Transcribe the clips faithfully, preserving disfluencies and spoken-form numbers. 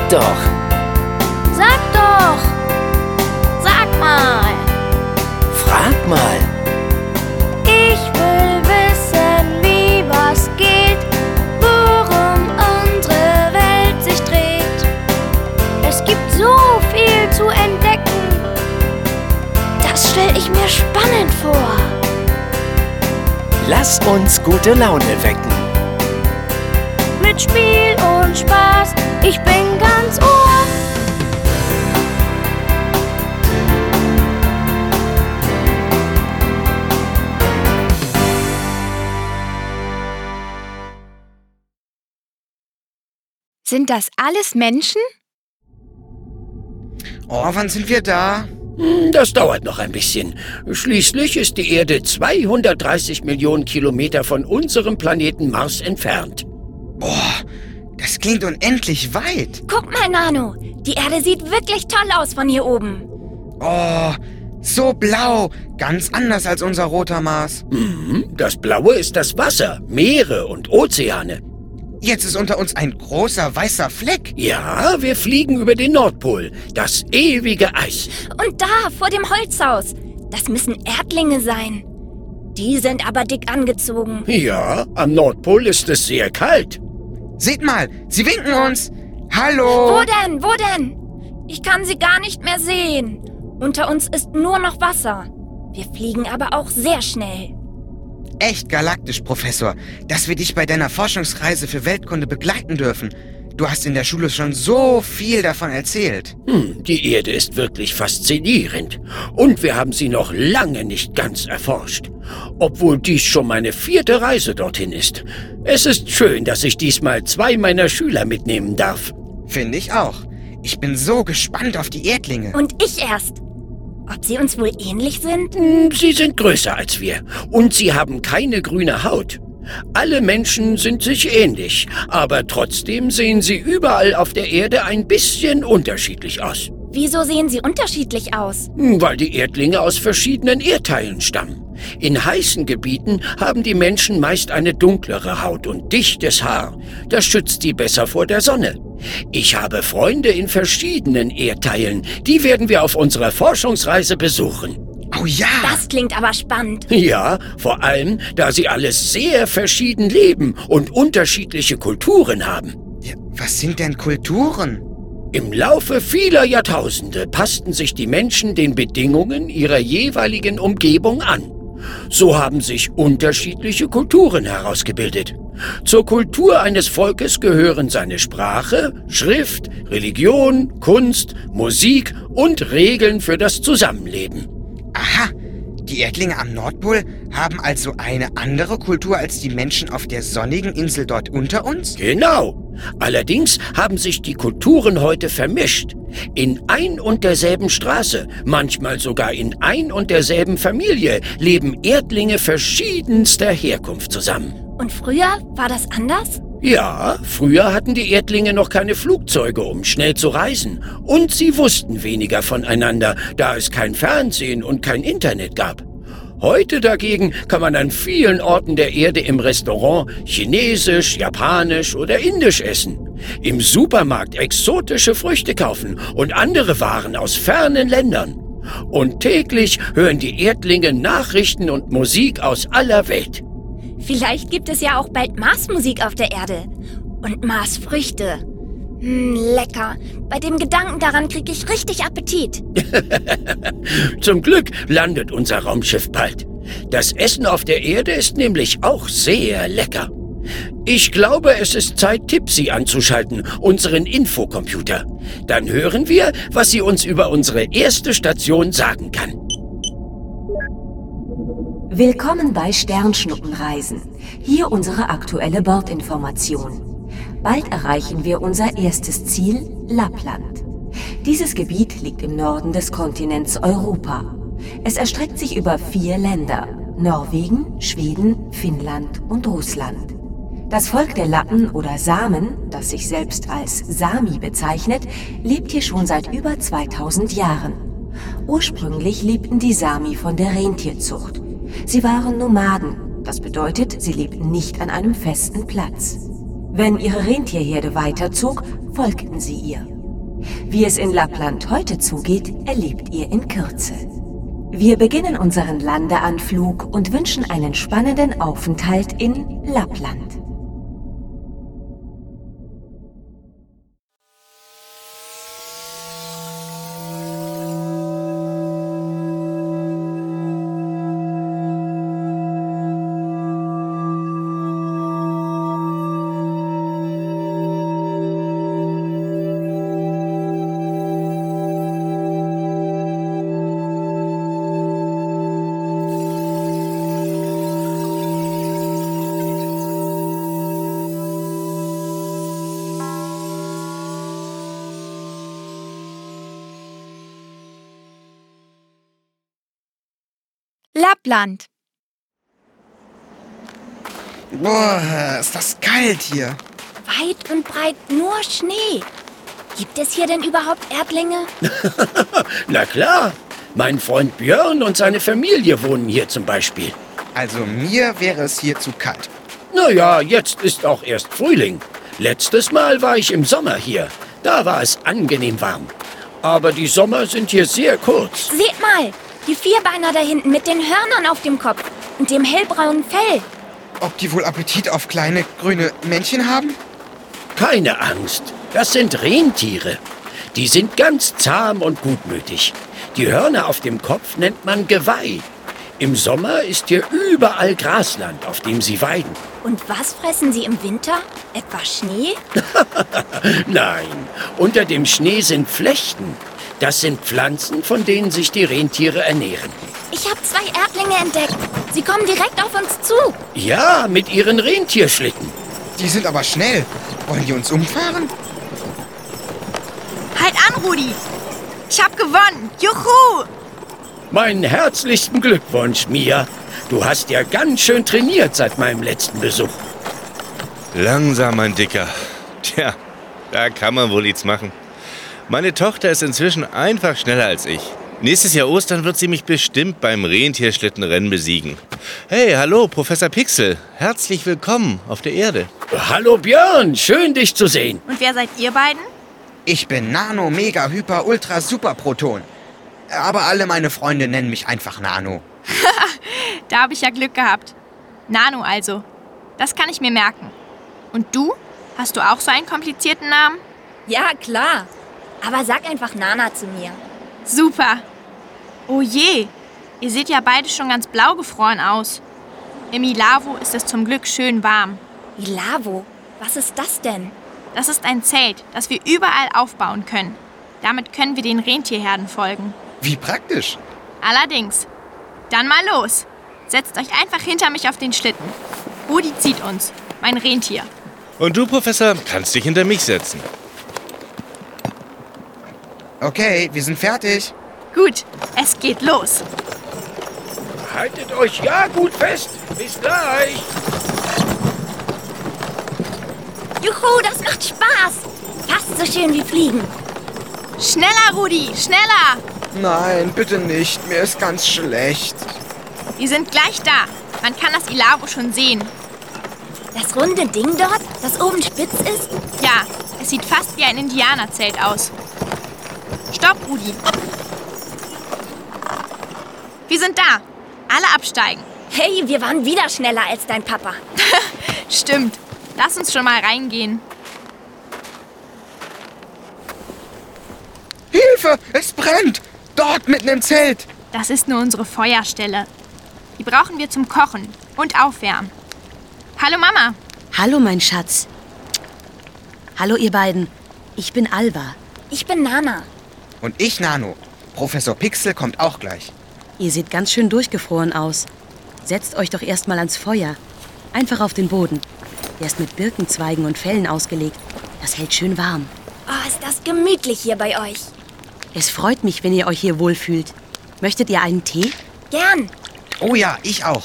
doch. Sag doch. Sag mal. Frag mal. Ich will wissen, wie was geht, worum unsere Welt sich dreht. Es gibt so viel zu entdecken. Das stell ich mir spannend vor. Lass uns gute Laune wecken. Mit Spiel und Spaß, ich bin ganz Ohr. Sind das alles Menschen? Oh, wann sind wir da? Das dauert noch ein bisschen. Schließlich ist die Erde zweihundertdreißig Millionen Kilometer von unserem Planeten Mars entfernt. Boah, das klingt unendlich weit. Guck mal, Nano. Die Erde sieht wirklich toll aus von hier oben. Oh, so blau. Ganz anders als unser roter Mars. Mhm, das Blaue ist das Wasser, Meere und Ozeane. Jetzt ist unter uns ein großer weißer Fleck. Ja, wir fliegen über den Nordpol, das ewige Eis. Und da, vor dem Holzhaus. Das müssen Erdlinge sein. Die sind aber dick angezogen. Ja, am Nordpol ist es sehr kalt. Seht mal, sie winken uns. Hallo. Wo denn? Wo denn? Ich kann sie gar nicht mehr sehen. Unter uns ist nur noch Wasser. Wir fliegen aber auch sehr schnell. Echt galaktisch, Professor, dass wir dich bei deiner Forschungsreise für Weltkunde begleiten dürfen. Du hast in der Schule schon so viel davon erzählt. Hm, die Erde ist wirklich faszinierend. Und wir haben sie noch lange nicht ganz erforscht. Obwohl dies schon meine vierte Reise dorthin ist. Es ist schön, dass ich diesmal zwei meiner Schüler mitnehmen darf. Finde ich auch. Ich bin so gespannt auf die Erdlinge. Und ich erst. Ob sie uns wohl ähnlich sind? Sie sind größer als wir und sie haben keine grüne Haut. Alle Menschen sind sich ähnlich, aber trotzdem sehen sie überall auf der Erde ein bisschen unterschiedlich aus. Wieso sehen sie unterschiedlich aus? Weil die Erdlinge aus verschiedenen Erdteilen stammen. In heißen Gebieten haben die Menschen meist eine dunklere Haut und dichtes Haar. Das schützt sie besser vor der Sonne. Ich habe Freunde in verschiedenen Erdteilen. Die werden wir auf unserer Forschungsreise besuchen. Oh ja! Das klingt aber spannend. Ja, vor allem, da sie alles sehr verschieden leben und unterschiedliche Kulturen haben. Ja, was sind denn Kulturen? Im Laufe vieler Jahrtausende passten sich die Menschen den Bedingungen ihrer jeweiligen Umgebung an. So haben sich unterschiedliche Kulturen herausgebildet. Zur Kultur eines Volkes gehören seine Sprache, Schrift, Religion, Kunst, Musik und Regeln für das Zusammenleben. Aha, die Erdlinge am Nordpol haben also eine andere Kultur als die Menschen auf der sonnigen Insel dort unter uns? Genau. Allerdings haben sich die Kulturen heute vermischt. In ein und derselben Straße, manchmal sogar in ein und derselben Familie, leben Erdlinge verschiedenster Herkunft zusammen. Und früher war das anders? Ja, früher hatten die Erdlinge noch keine Flugzeuge, um schnell zu reisen. Und sie wussten weniger voneinander, da es kein Fernsehen und kein Internet gab. Heute dagegen kann man an vielen Orten der Erde im Restaurant Chinesisch, Japanisch oder Indisch essen. Im Supermarkt exotische Früchte kaufen und andere Waren aus fernen Ländern. Und täglich hören die Erdlinge Nachrichten und Musik aus aller Welt. Vielleicht gibt es ja auch bald Marsmusik auf der Erde. Und Marsfrüchte. Hm, lecker. Bei dem Gedanken daran kriege ich richtig Appetit. Zum Glück landet unser Raumschiff bald. Das Essen auf der Erde ist nämlich auch sehr lecker. Ich glaube, es ist Zeit, Tipsy anzuschalten, unseren Infocomputer. Dann hören wir, was sie uns über unsere erste Station sagen kann. Willkommen bei Sternschnuppenreisen. Hier unsere aktuelle Bordinformation. Bald erreichen wir unser erstes Ziel, Lappland. Dieses Gebiet liegt im Norden des Kontinents Europa. Es erstreckt sich über vier Länder: Norwegen, Schweden, Finnland und Russland. Das Volk der Lappen oder Samen, das sich selbst als Sami bezeichnet, lebt hier schon seit über zweitausend Jahren. Ursprünglich lebten die Sami von der Rentierzucht. Sie waren Nomaden, das bedeutet, sie lebten nicht an einem festen Platz. Wenn ihre Rentierherde weiterzog, folgten sie ihr. Wie es in Lappland heute zugeht, erlebt ihr in Kürze. Wir beginnen unseren Landeanflug und wünschen einen spannenden Aufenthalt in Lappland. Lappland. Boah, ist das kalt hier. Weit und breit nur Schnee. Gibt es hier denn überhaupt Erdlinge? Na klar. Mein Freund Björn und seine Familie wohnen hier zum Beispiel. Also mir wäre es hier zu kalt. Naja, jetzt ist auch erst Frühling. Letztes Mal war ich im Sommer hier. Da war es angenehm warm. Aber die Sommer sind hier sehr kurz. Seht mal, die Vierbeiner da hinten mit den Hörnern auf dem Kopf und dem hellbraunen Fell. Ob die wohl Appetit auf kleine grüne Männchen haben? Keine Angst, das sind Rentiere. Die sind ganz zahm und gutmütig. Die Hörner auf dem Kopf nennt man Geweih. Im Sommer ist hier überall Grasland, auf dem sie weiden. Und was fressen sie im Winter? Etwa Schnee? Nein, unter dem Schnee sind Flechten. Das sind Pflanzen, von denen sich die Rentiere ernähren. Ich habe zwei Erdlinge entdeckt. Sie kommen direkt auf uns zu. Ja, mit ihren Rentierschlitten. Die sind aber schnell. Wollen die uns umfahren? Halt an, Rudi! Ich hab gewonnen! Juhu! Meinen herzlichsten Glückwunsch, Mia. Du hast ja ganz schön trainiert seit meinem letzten Besuch. Langsam, mein Dicker. Tja, da kann man wohl nichts machen. Meine Tochter ist inzwischen einfach schneller als ich. Nächstes Jahr Ostern wird sie mich bestimmt beim Rentierschlittenrennen besiegen. Hey, hallo, Professor Pixel. Herzlich willkommen auf der Erde. Hallo Björn, schön dich zu sehen. Und wer seid ihr beiden? Ich bin Nano, Mega, Hyper, Ultra, Super Proton. Aber alle meine Freunde nennen mich einfach Nano. Da habe ich ja Glück gehabt. Nano also. Das kann ich mir merken. Und du? Hast du auch so einen komplizierten Namen? Ja, klar. Aber sag einfach Nana zu mir. Super. Oh je, ihr seht ja beide schon ganz blau gefroren aus. Im Ilavo ist es zum Glück schön warm. Ilavo? Was ist das denn? Das ist ein Zelt, das wir überall aufbauen können. Damit können wir den Rentierherden folgen. Wie praktisch. Allerdings. Dann mal los. Setzt euch einfach hinter mich auf den Schlitten. Rudi zieht uns, mein Rentier. Und du, Professor, kannst dich hinter mich setzen. Okay, wir sind fertig. Gut, es geht los. Haltet euch ja gut fest. Bis gleich. Juhu, das macht Spaß. Fast so schön wie Fliegen. Schneller, Rudi, schneller! Nein, bitte nicht. Mir ist ganz schlecht. Wir sind gleich da. Man kann das Ilavo schon sehen. Das runde Ding dort, das oben spitz ist? Ja, es sieht fast wie ein Indianerzelt aus. Stopp, Rudi. Wir sind da. Alle absteigen. Hey, wir waren wieder schneller als dein Papa. Stimmt. Lass uns schon mal reingehen. Hilfe, es brennt. Dort mitten im Zelt. Das ist nur unsere Feuerstelle. Die brauchen wir zum Kochen und Aufwärmen. Hallo, Mama. Hallo, mein Schatz. Hallo, ihr beiden. Ich bin Alva. Ich bin Nana. Und ich Nano. Professor Pixel kommt auch gleich. Ihr seht ganz schön durchgefroren aus. Setzt euch doch erst mal ans Feuer. Einfach auf den Boden. Der ist mit Birkenzweigen und Fellen ausgelegt. Das hält schön warm. Oh, ist das gemütlich hier bei euch. Es freut mich, wenn ihr euch hier wohlfühlt. Möchtet ihr einen Tee? Gern. Oh ja, ich auch.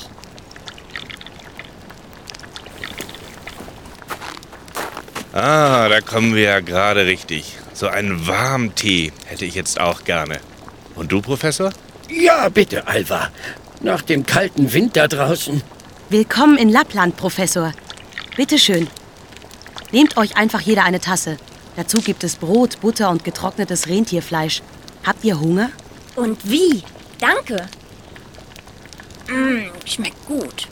Ah, da kommen wir ja gerade richtig. So einen warmen Tee hätte ich jetzt auch gerne. Und du, Professor? Ja, bitte, Alva. Nach dem kalten Winter draußen. Willkommen in Lappland, Professor. Bitte schön. Nehmt euch einfach jeder eine Tasse. Dazu gibt es Brot, Butter und getrocknetes Rentierfleisch. Habt ihr Hunger? Und wie? Danke. Mmh, schmeckt gut.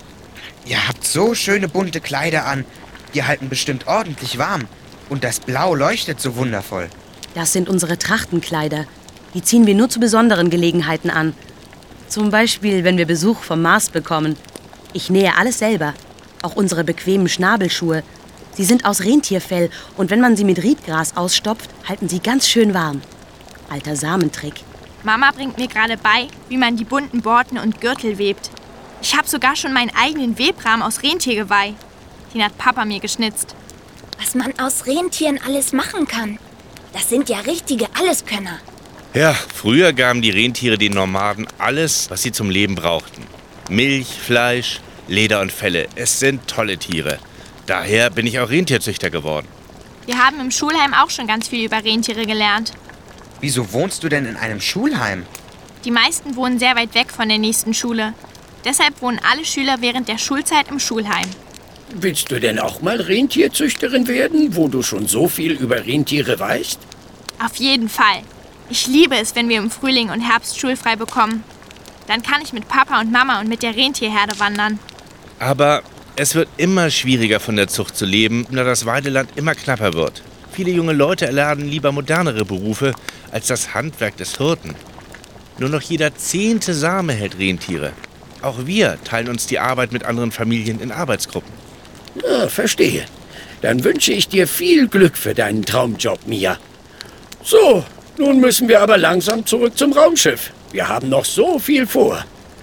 Ihr habt so schöne bunte Kleider an. Die halten bestimmt ordentlich warm. Und das Blau leuchtet so wundervoll. Das sind unsere Trachtenkleider. Die ziehen wir nur zu besonderen Gelegenheiten an. Zum Beispiel, wenn wir Besuch vom Mars bekommen. Ich nähe alles selber. Auch unsere bequemen Schnabelschuhe. Sie sind aus Rentierfell und wenn man sie mit Riedgras ausstopft, halten sie ganz schön warm. Alter Samentrick. Mama bringt mir gerade bei, wie man die bunten Borten und Gürtel webt. Ich habe sogar schon meinen eigenen Webrahmen aus Rentiergeweih. Den hat Papa mir geschnitzt. Was man aus Rentieren alles machen kann. Das sind ja richtige Alleskönner. Ja, früher gaben die Rentiere den Nomaden alles, was sie zum Leben brauchten. Milch, Fleisch, Leder und Felle. Es sind tolle Tiere. Daher bin ich auch Rentierzüchter geworden. Wir haben im Schulheim auch schon ganz viel über Rentiere gelernt. Wieso wohnst du denn in einem Schulheim? Die meisten wohnen sehr weit weg von der nächsten Schule. Deshalb wohnen alle Schüler während der Schulzeit im Schulheim. Willst du denn auch mal Rentierzüchterin werden, wo du schon so viel über Rentiere weißt? Auf jeden Fall. Ich liebe es, wenn wir im Frühling und Herbst schulfrei bekommen. Dann kann ich mit Papa und Mama und mit der Rentierherde wandern. Aber es wird immer schwieriger von der Zucht zu leben, da das Weideland immer knapper wird. Viele junge Leute erlernen lieber modernere Berufe als das Handwerk des Hirten. Nur noch jeder zehnte Same hält Rentiere. Auch wir teilen uns die Arbeit mit anderen Familien in Arbeitsgruppen. Na, verstehe. Dann wünsche ich dir viel Glück für deinen Traumjob, Mia. So, nun müssen wir aber langsam zurück zum Raumschiff. Wir haben noch so viel vor.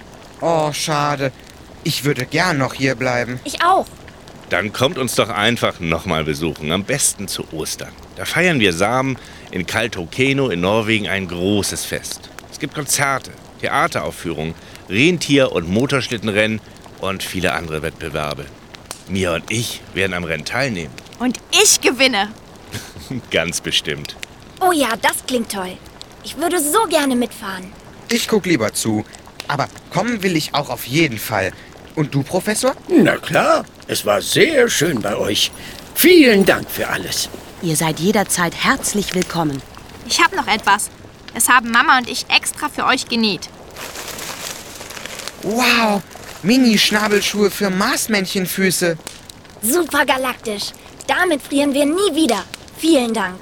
Oh, schade. Ich würde gern noch hier bleiben. Ich auch. Dann kommt uns doch einfach nochmal besuchen, am besten zu Ostern. Da feiern wir Samen in Kautokeino in Norwegen ein großes Fest. Es gibt Konzerte, Theateraufführungen, Rentier- und Motorschlittenrennen und viele andere Wettbewerbe. Mia und ich werden am Rennen teilnehmen. Und ich gewinne. Ganz bestimmt. Oh ja, das klingt toll. Ich würde so gerne mitfahren. Ich guck lieber zu. Aber kommen will ich auch auf jeden Fall. Und du, Professor? Na klar, es war sehr schön bei euch. Vielen Dank für alles. Ihr seid jederzeit herzlich willkommen. Ich habe noch etwas. Das haben Mama und ich extra für euch genäht. Wow, Mini-Schnabelschuhe für Marsmännchenfüße. Super galaktisch. Damit frieren wir nie wieder. Vielen Dank.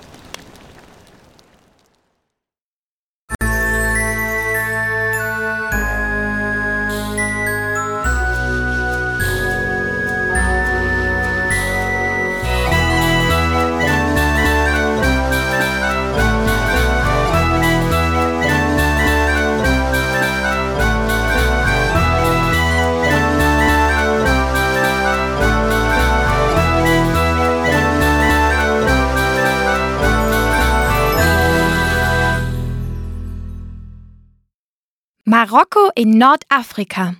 Marokko in Nordafrika.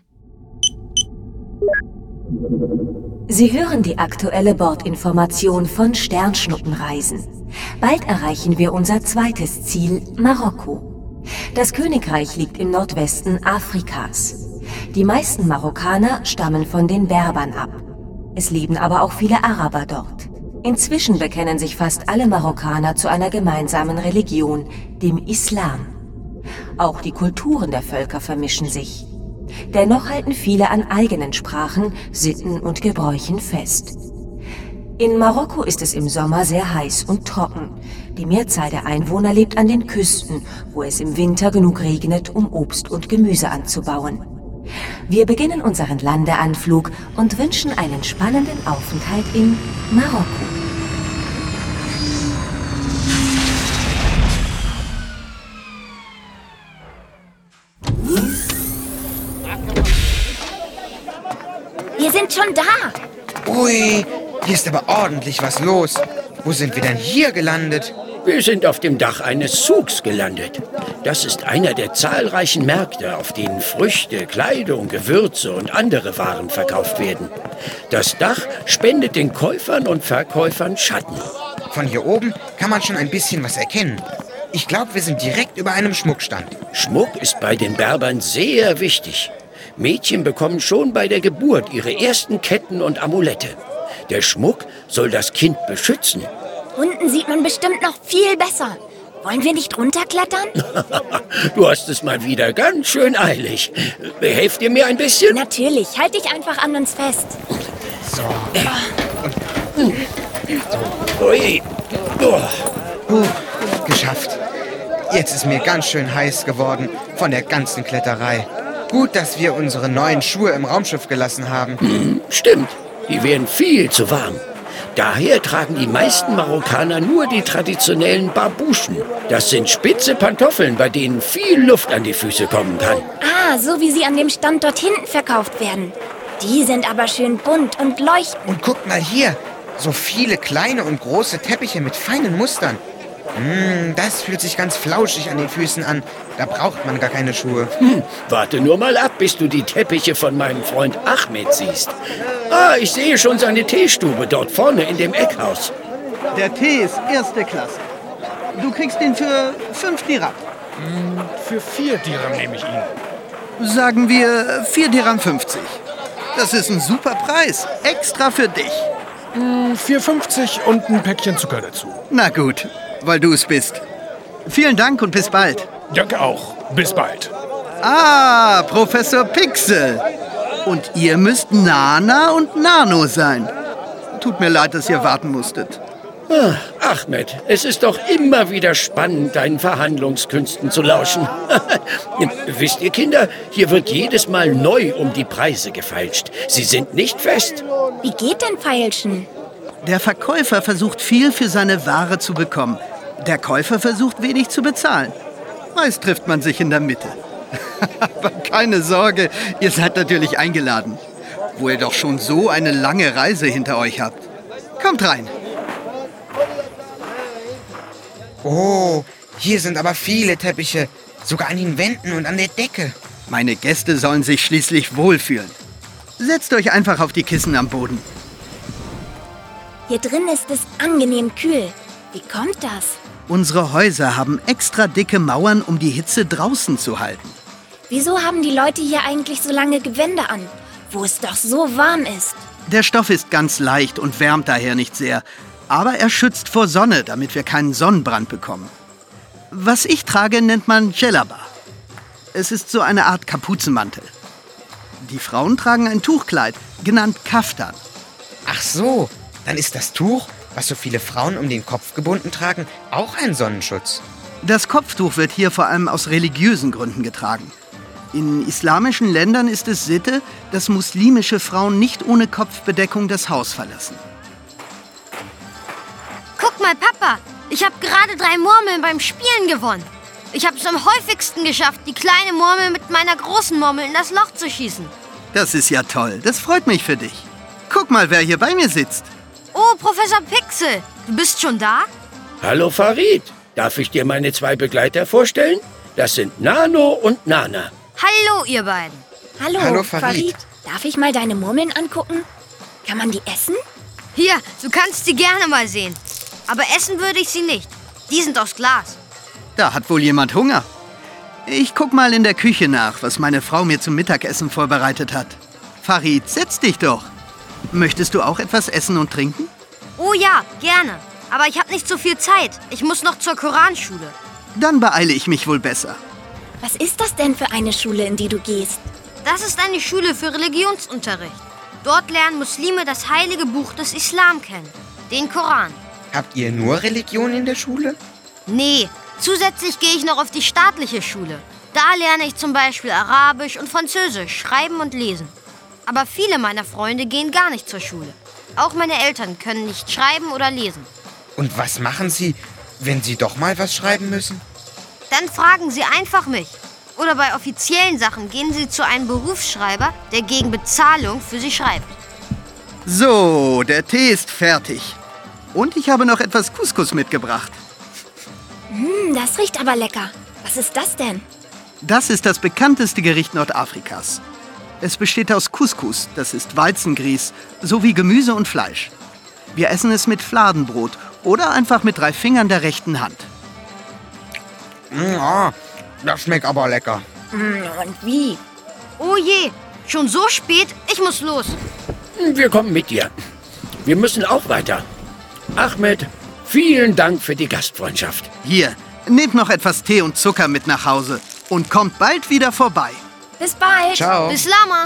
Sie hören die aktuelle Bordinformation von Sternschnuppenreisen. Bald erreichen wir unser zweites Ziel, Marokko. Das Königreich liegt im Nordwesten Afrikas. Die meisten Marokkaner stammen von den Berbern ab. Es leben aber auch viele Araber dort. Inzwischen bekennen sich fast alle Marokkaner zu einer gemeinsamen Religion, dem Islam. Auch die Kulturen der Völker vermischen sich. Dennoch halten viele an eigenen Sprachen, Sitten und Gebräuchen fest. In Marokko ist es im Sommer sehr heiß und trocken. Die Mehrzahl der Einwohner lebt an den Küsten, wo es im Winter genug regnet, um Obst und Gemüse anzubauen. Wir beginnen unseren Landeanflug und wünschen einen spannenden Aufenthalt in Marokko. Wir sind schon da. Ui, hier ist aber ordentlich was los. Wo sind wir denn hier gelandet? Wir sind auf dem Dach eines Zugs gelandet. Das ist einer der zahlreichen Märkte, auf denen Früchte, Kleidung, Gewürze und andere Waren verkauft werden. Das Dach spendet den Käufern und Verkäufern Schatten. Von hier oben kann man schon ein bisschen was erkennen. Ich glaube, wir sind direkt über einem Schmuckstand. Schmuck ist bei den Berbern sehr wichtig. Mädchen bekommen schon bei der Geburt ihre ersten Ketten und Amulette. Der Schmuck soll das Kind beschützen. Unten sieht man bestimmt noch viel besser. Wollen wir nicht runterklettern? Du hast es mal wieder ganz schön eilig. Helft ihr mir ein bisschen? Natürlich, halt dich einfach an uns fest. So. Ui. Oh. Uh, geschafft. Jetzt ist mir ganz schön heiß geworden von der ganzen Kletterei. Gut, dass wir unsere neuen Schuhe im Raumschiff gelassen haben. Hm, stimmt, die wären viel zu warm. Daher tragen die meisten Marokkaner nur die traditionellen Babuschen. Das sind spitze Pantoffeln, bei denen viel Luft an die Füße kommen kann. Ah, so wie sie an dem Stand dort hinten verkauft werden. Die sind aber schön bunt und leuchten. Und guckt mal hier, so viele kleine und große Teppiche mit feinen Mustern. Mm, das fühlt sich ganz flauschig an den Füßen an. Da braucht man gar keine Schuhe. Hm, warte nur mal ab, bis du die Teppiche von meinem Freund Ahmed siehst. Ah, ich sehe schon seine Teestube dort vorne in dem Eckhaus. Der Tee ist erste Klasse. Du kriegst ihn für fünf Dirham. Für vier Dirham nehme ich ihn. Sagen wir vier Dirham fünfzig. Das ist ein super Preis. Extra für dich. vier fünfzig und ein Päckchen Zucker dazu. Na gut, weil du es bist. Vielen Dank und bis bald. Danke auch. Bis bald. Ah, Professor Pixel. Und ihr müsst Nana und Nano sein. Tut mir leid, dass ihr warten musstet. Ah, Ahmed, es ist doch immer wieder spannend, deinen Verhandlungskünsten zu lauschen. Wisst ihr, Kinder, hier wird jedes Mal neu um die Preise gefeilscht. Sie sind nicht fest. Wie geht denn Feilschen? Der Verkäufer versucht viel für seine Ware zu bekommen. Der Käufer versucht wenig zu bezahlen. Meist trifft man sich in der Mitte. Aber keine Sorge, ihr seid natürlich eingeladen. Wo ihr doch schon so eine lange Reise hinter euch habt. Kommt rein. Oh, hier sind aber viele Teppiche. Sogar an den Wänden und an der Decke. Meine Gäste sollen sich schließlich wohlfühlen. Setzt euch einfach auf die Kissen am Boden. Hier drin ist es angenehm kühl. Wie kommt das? Unsere Häuser haben extra dicke Mauern, um die Hitze draußen zu halten. Wieso haben die Leute hier eigentlich so lange Gewänder an, wo es doch so warm ist? Der Stoff ist ganz leicht und wärmt daher nicht sehr. Aber er schützt vor Sonne, damit wir keinen Sonnenbrand bekommen. Was ich trage, nennt man Djellaba. Es ist so eine Art Kapuzenmantel. Die Frauen tragen ein Tuchkleid, genannt Kaftan. Ach so, dann ist das Tuch, was so viele Frauen um den Kopf gebunden tragen, auch ein Sonnenschutz. Das Kopftuch wird hier vor allem aus religiösen Gründen getragen. In islamischen Ländern ist es Sitte, dass muslimische Frauen nicht ohne Kopfbedeckung das Haus verlassen. Guck mal, Papa, ich habe gerade drei Murmeln beim Spielen gewonnen. Ich habe es am häufigsten geschafft, die kleine Murmel mit meiner großen Murmel in das Loch zu schießen. Das ist ja toll, das freut mich für dich. Guck mal, wer hier bei mir sitzt. Oh, Professor Pixel, du bist schon da? Hallo Farid, darf ich dir meine zwei Begleiter vorstellen? Das sind Nano und Nana. Hallo, ihr beiden. Hallo, Hallo Farid. Farid. Darf ich mal deine Murmeln angucken? Kann man die essen? Hier, du kannst sie gerne mal sehen. Aber essen würde ich sie nicht. Die sind aus Glas. Da hat wohl jemand Hunger. Ich guck mal in der Küche nach, was meine Frau mir zum Mittagessen vorbereitet hat. Farid, setz dich doch. Möchtest du auch etwas essen und trinken? Oh ja, gerne. Aber ich habe nicht so viel Zeit. Ich muss noch zur Koranschule. Dann beeile ich mich wohl besser. Was ist das denn für eine Schule, in die du gehst? Das ist eine Schule für Religionsunterricht. Dort lernen Muslime das heilige Buch des Islam kennen, den Koran. Habt ihr nur Religion in der Schule? Nee, zusätzlich gehe ich noch auf die staatliche Schule. Da lerne ich zum Beispiel Arabisch und Französisch, schreiben und lesen. Aber viele meiner Freunde gehen gar nicht zur Schule. Auch meine Eltern können nicht schreiben oder lesen. Und was machen sie, wenn sie doch mal was schreiben müssen? Dann fragen sie einfach mich. Oder bei offiziellen Sachen gehen sie zu einem Berufsschreiber, der gegen Bezahlung für sie schreibt. So, der Tee ist fertig. Und ich habe noch etwas Couscous mitgebracht. Hm, das riecht aber lecker. Was ist das denn? Das ist das bekannteste Gericht Nordafrikas. Es besteht aus Couscous, das ist Weizengrieß, sowie Gemüse und Fleisch. Wir essen es mit Fladenbrot oder einfach mit drei Fingern der rechten Hand. Ja, das schmeckt aber lecker. Und wie? Oh je, schon so spät? Ich muss los. Wir kommen mit dir. Wir müssen auch weiter. Ahmed, Vielen Dank für die Gastfreundschaft. Hier, nehmt noch etwas Tee und Zucker mit nach Hause und kommt bald wieder vorbei. Bis bald. Ciao. Bis Lama.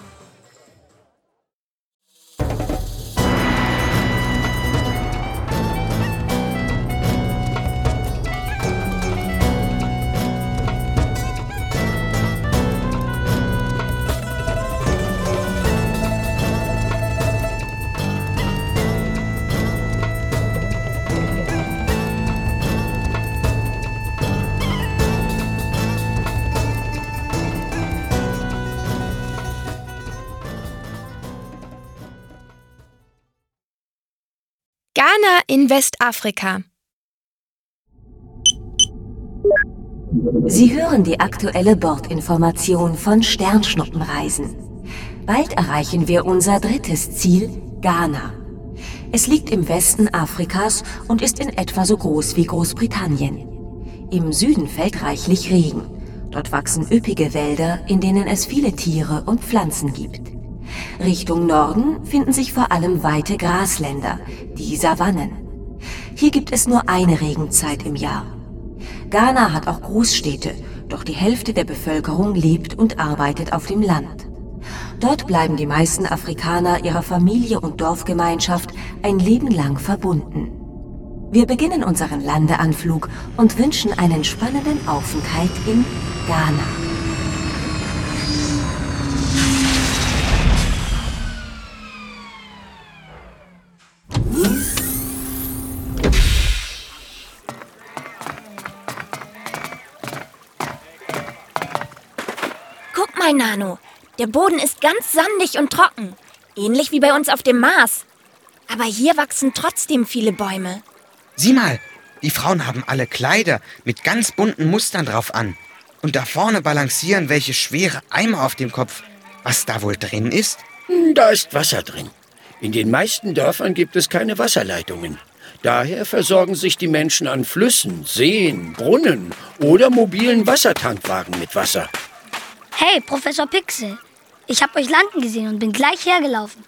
Ghana in Westafrika. Sie hören die aktuelle Bordinformation von Sternschnuppenreisen. Bald erreichen wir unser drittes Ziel, Ghana. Es liegt im Westen Afrikas und ist in etwa so groß wie Großbritannien. Im Süden fällt reichlich Regen. Dort wachsen üppige Wälder, in denen es viele Tiere und Pflanzen gibt. Richtung Norden finden sich vor allem weite Grasländer, die Savannen. Hier gibt es nur eine Regenzeit im Jahr. Ghana hat auch Großstädte, doch die Hälfte der Bevölkerung lebt und arbeitet auf dem Land. Dort bleiben die meisten Afrikaner ihrer Familie und Dorfgemeinschaft ein Leben lang verbunden. Wir beginnen unseren Landeanflug und wünschen einen spannenden Aufenthalt in Ghana. Guck mal, Nano. Der Boden ist ganz sandig und trocken. Ähnlich wie bei uns auf dem Mars. Aber hier wachsen trotzdem viele Bäume. Sieh mal, die Frauen haben alle Kleider mit ganz bunten Mustern drauf an. Und da vorne balancieren welche schwere Eimer auf dem Kopf. Was da wohl drin ist? Da ist Wasser drin. In den meisten Dörfern gibt es keine Wasserleitungen. Daher versorgen sich die Menschen an Flüssen, Seen, Brunnen oder mobilen Wassertankwagen mit Wasser. Hey, Professor Pixel. Ich habe euch landen gesehen und bin gleich hergelaufen.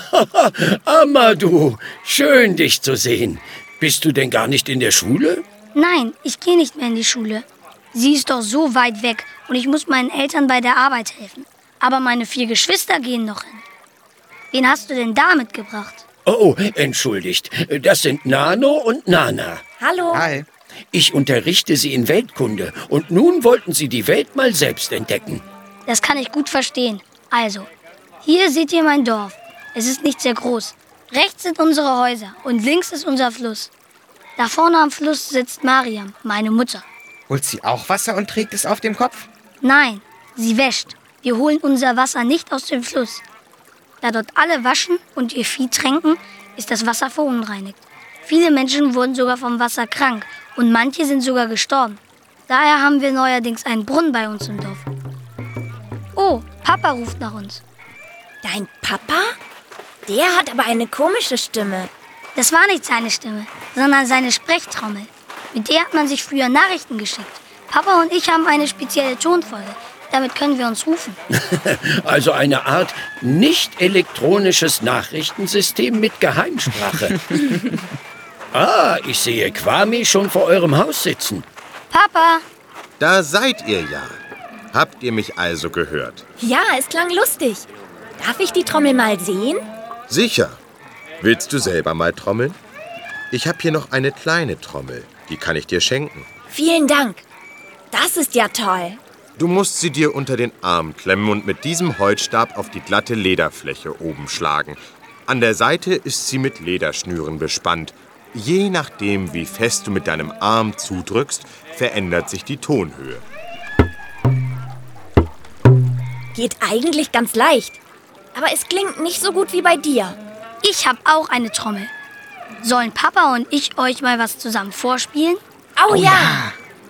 Amadou, schön dich zu sehen. Bist du denn gar nicht in der Schule? Nein, ich gehe nicht mehr in die Schule. Sie ist doch so weit weg und ich muss meinen Eltern bei der Arbeit helfen. Aber meine vier Geschwister gehen noch hin. Wen hast du denn da mitgebracht? Oh, entschuldigt. Das sind Nano und Nana. Hallo. Hi. Ich unterrichte sie in Weltkunde und nun wollten sie die Welt mal selbst entdecken. Das kann ich gut verstehen. Also, hier seht ihr mein Dorf. Es ist nicht sehr groß. Rechts sind unsere Häuser und links ist unser Fluss. Da vorne am Fluss sitzt Mariam, meine Mutter. Holt sie auch Wasser und trägt es auf dem Kopf? Nein, sie wäscht. Wir holen unser Wasser nicht aus dem Fluss. Da dort alle waschen und ihr Vieh tränken, ist das Wasser verunreinigt. Viele Menschen wurden sogar vom Wasser krank und manche sind sogar gestorben. Daher haben wir neuerdings einen Brunnen bei uns im Dorf. Oh, Papa ruft nach uns. Dein Papa? Der hat aber eine komische Stimme. Das war nicht seine Stimme, sondern seine Sprechtrommel. Mit der hat man sich früher Nachrichten geschickt. Papa und ich haben eine spezielle Tonfolge. Damit können wir uns rufen. Also eine Art nicht elektronisches Nachrichtensystem mit Geheimsprache. Ah, ich sehe Kwame schon vor eurem Haus sitzen. Papa! Da seid ihr ja. Habt ihr mich also gehört? Ja, es klang lustig. Darf ich die Trommel mal sehen? Sicher. Willst du selber mal trommeln? Ich habe hier noch eine kleine Trommel. Die kann ich dir schenken. Vielen Dank. Das ist ja toll. Du musst sie dir unter den Arm klemmen und mit diesem Holzstab auf die glatte Lederfläche oben schlagen. An der Seite ist sie mit Lederschnüren bespannt. Je nachdem, wie fest du mit deinem Arm zudrückst, verändert sich die Tonhöhe. Geht eigentlich ganz leicht. Aber es klingt nicht so gut wie bei dir. Ich habe auch eine Trommel. Sollen Papa und ich euch mal was zusammen vorspielen? Oh, oh ja. ja!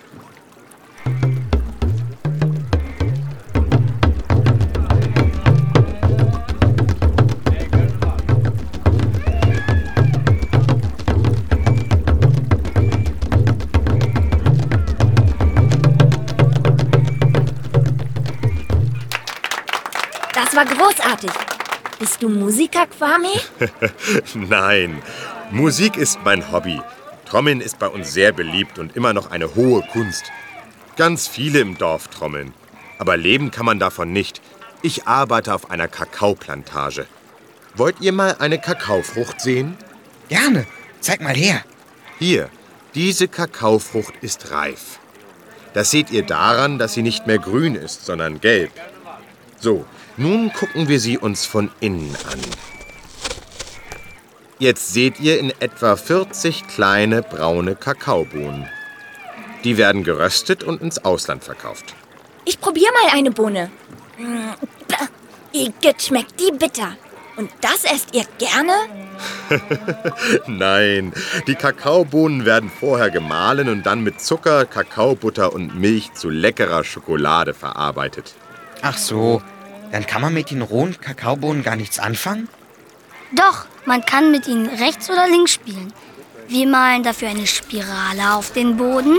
Das war großartig. Bist du Musiker, Kwame? Nein, Musik ist mein Hobby. Trommeln ist bei uns sehr beliebt und immer noch eine hohe Kunst. Ganz viele im Dorf trommeln. Aber leben kann man davon nicht. Ich arbeite auf einer Kakaoplantage. Wollt ihr mal eine Kakaofrucht sehen? Gerne. Zeig mal her. Hier, diese Kakaofrucht ist reif. Das seht ihr daran, dass sie nicht mehr grün ist, sondern gelb. So, nun gucken wir sie uns von innen an. Jetzt seht ihr in etwa vierzig kleine braune Kakaobohnen. Die werden geröstet und ins Ausland verkauft. Ich probiere mal eine Bohne. Igitt, schmeckt die bitter. Und das esst ihr gerne? Nein, die Kakaobohnen werden vorher gemahlen und dann mit Zucker, Kakaobutter und Milch zu leckerer Schokolade verarbeitet. Ach so, dann kann man mit den rohen Kakaobohnen gar nichts anfangen? Doch, man kann mit ihnen rechts oder links spielen. Wir malen dafür eine Spirale auf den Boden,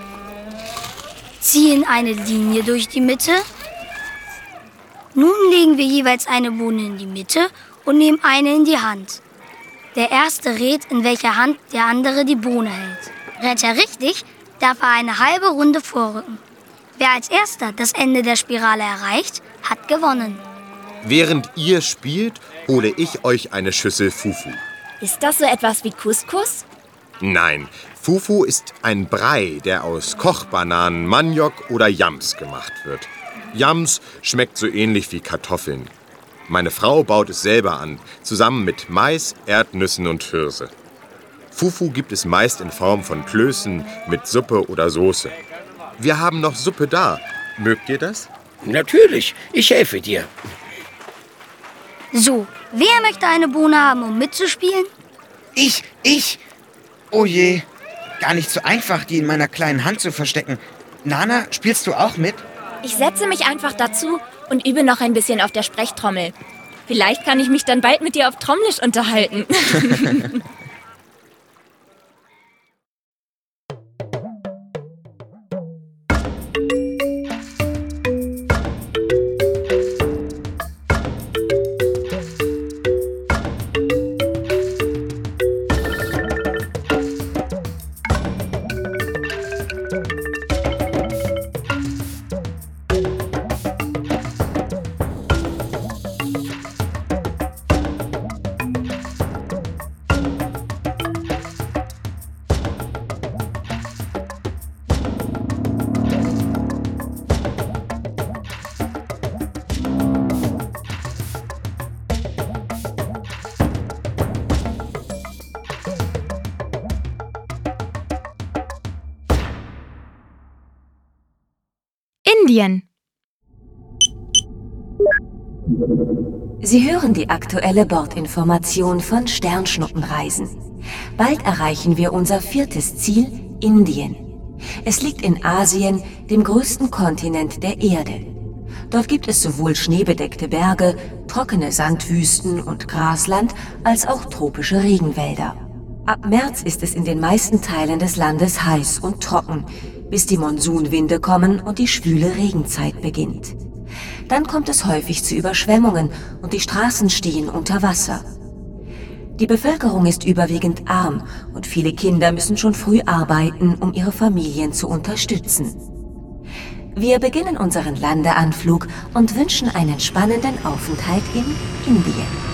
ziehen eine Linie durch die Mitte. Nun legen wir jeweils eine Bohne in die Mitte und nehmen eine in die Hand. Der Erste rät, in welcher Hand der andere die Bohne hält. Rät er richtig, darf er eine halbe Runde vorrücken. Wer als Erster das Ende der Spirale erreicht, hat gewonnen. Während ihr spielt, hole ich euch eine Schüssel Fufu. Ist das so etwas wie Couscous? Nein, Fufu ist ein Brei, der aus Kochbananen, Maniok oder Yams gemacht wird. Yams schmeckt so ähnlich wie Kartoffeln. Meine Frau baut es selber an, zusammen mit Mais, Erdnüssen und Hirse. Fufu gibt es meist in Form von Klößen mit Suppe oder Soße. Wir haben noch Suppe da. Mögt ihr das? Natürlich, ich helfe dir. So, wer möchte eine Bohne haben, um mitzuspielen? Ich, ich. Oh je, gar nicht so einfach, die in meiner kleinen Hand zu verstecken. Nana, spielst du auch mit? Ich setze mich einfach dazu und übe noch ein bisschen auf der Sprechtrommel. Vielleicht kann ich mich dann bald mit dir auf Trommlisch unterhalten. Indien. Sie hören die aktuelle Bordinformation von Sternschnuppenreisen. Bald erreichen wir unser viertes Ziel, Indien. Es liegt in Asien, dem größten Kontinent der Erde. Dort gibt es sowohl schneebedeckte Berge, trockene Sandwüsten und Grasland, als auch tropische Regenwälder. Ab März ist es in den meisten Teilen des Landes heiß und trocken, bis die Monsunwinde kommen und die schwüle Regenzeit beginnt. Dann kommt es häufig zu Überschwemmungen und die Straßen stehen unter Wasser. Die Bevölkerung ist überwiegend arm und viele Kinder müssen schon früh arbeiten, um ihre Familien zu unterstützen. Wir beginnen unseren Landeanflug und wünschen einen spannenden Aufenthalt in Indien.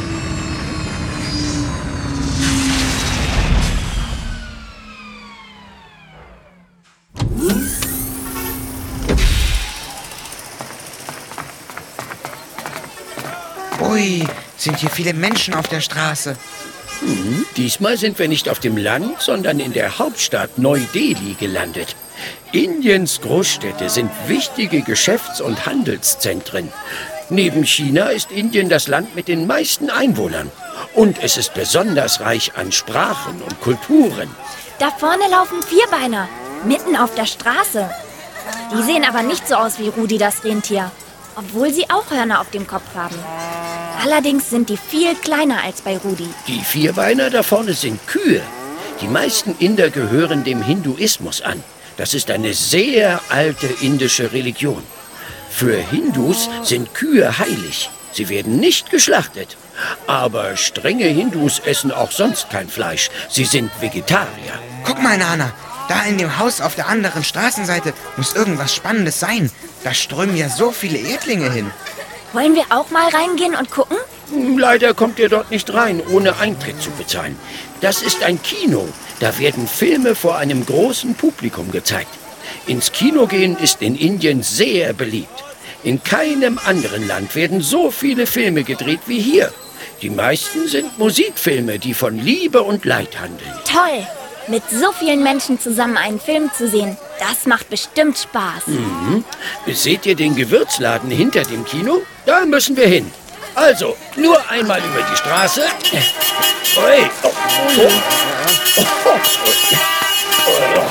Ui, sind hier viele Menschen auf der Straße. Hm, diesmal sind wir nicht auf dem Land, sondern in der Hauptstadt Neu-Delhi gelandet. Indiens Großstädte sind wichtige Geschäfts- und Handelszentren. Neben China ist Indien das Land mit den meisten Einwohnern. Und es ist besonders reich an Sprachen und Kulturen. Da vorne laufen Vierbeiner, mitten auf der Straße. Die sehen aber nicht so aus wie Rudi das Rentier, obwohl sie auch Hörner auf dem Kopf haben. Allerdings sind die viel kleiner als bei Rudi. Die Vierbeiner da vorne sind Kühe. Die meisten Inder gehören dem Hinduismus an. Das ist eine sehr alte indische Religion. Für Hindus sind Kühe heilig. Sie werden nicht geschlachtet. Aber strenge Hindus essen auch sonst kein Fleisch. Sie sind Vegetarier. Guck mal, Nana. Da in dem Haus auf der anderen Straßenseite muss irgendwas Spannendes sein. Da strömen ja so viele Erdlinge hin. Wollen wir auch mal reingehen und gucken? Leider kommt ihr dort nicht rein, ohne Eintritt zu bezahlen. Das ist ein Kino. Da werden Filme vor einem großen Publikum gezeigt. Ins Kino gehen ist in Indien sehr beliebt. In keinem anderen Land werden so viele Filme gedreht wie hier. Die meisten sind Musikfilme, die von Liebe und Leid handeln. Toll! Mit so vielen Menschen zusammen einen Film zu sehen, das macht bestimmt Spaß. Mhm. Seht ihr den Gewürzladen hinter dem Kino? Da müssen wir hin. Also, nur einmal über die Straße. Ui. Oh. Oh. Oh. Oh.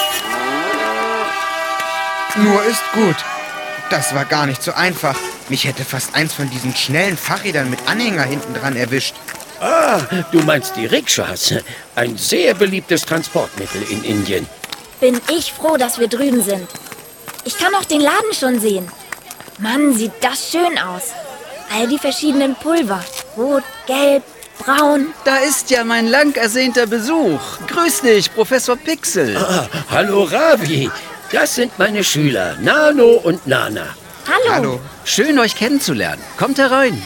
Nur ist gut. Das war gar nicht so einfach. Mich hätte fast eins von diesen schnellen Fahrrädern mit Anhänger hinten dran erwischt. Ah, du meinst die Rikschas. Ein sehr beliebtes Transportmittel in Indien. Bin ich froh, dass wir drüben sind. Ich kann auch den Laden schon sehen. Mann, sieht das schön aus. All die verschiedenen Pulver. Rot, gelb, braun. Da ist ja mein lang ersehnter Besuch. Grüß dich, Professor Pixel. Ah, hallo Ravi. Das sind meine Schüler, Nano und Nana. Hallo. Hallo. Schön, euch kennenzulernen. Kommt herein.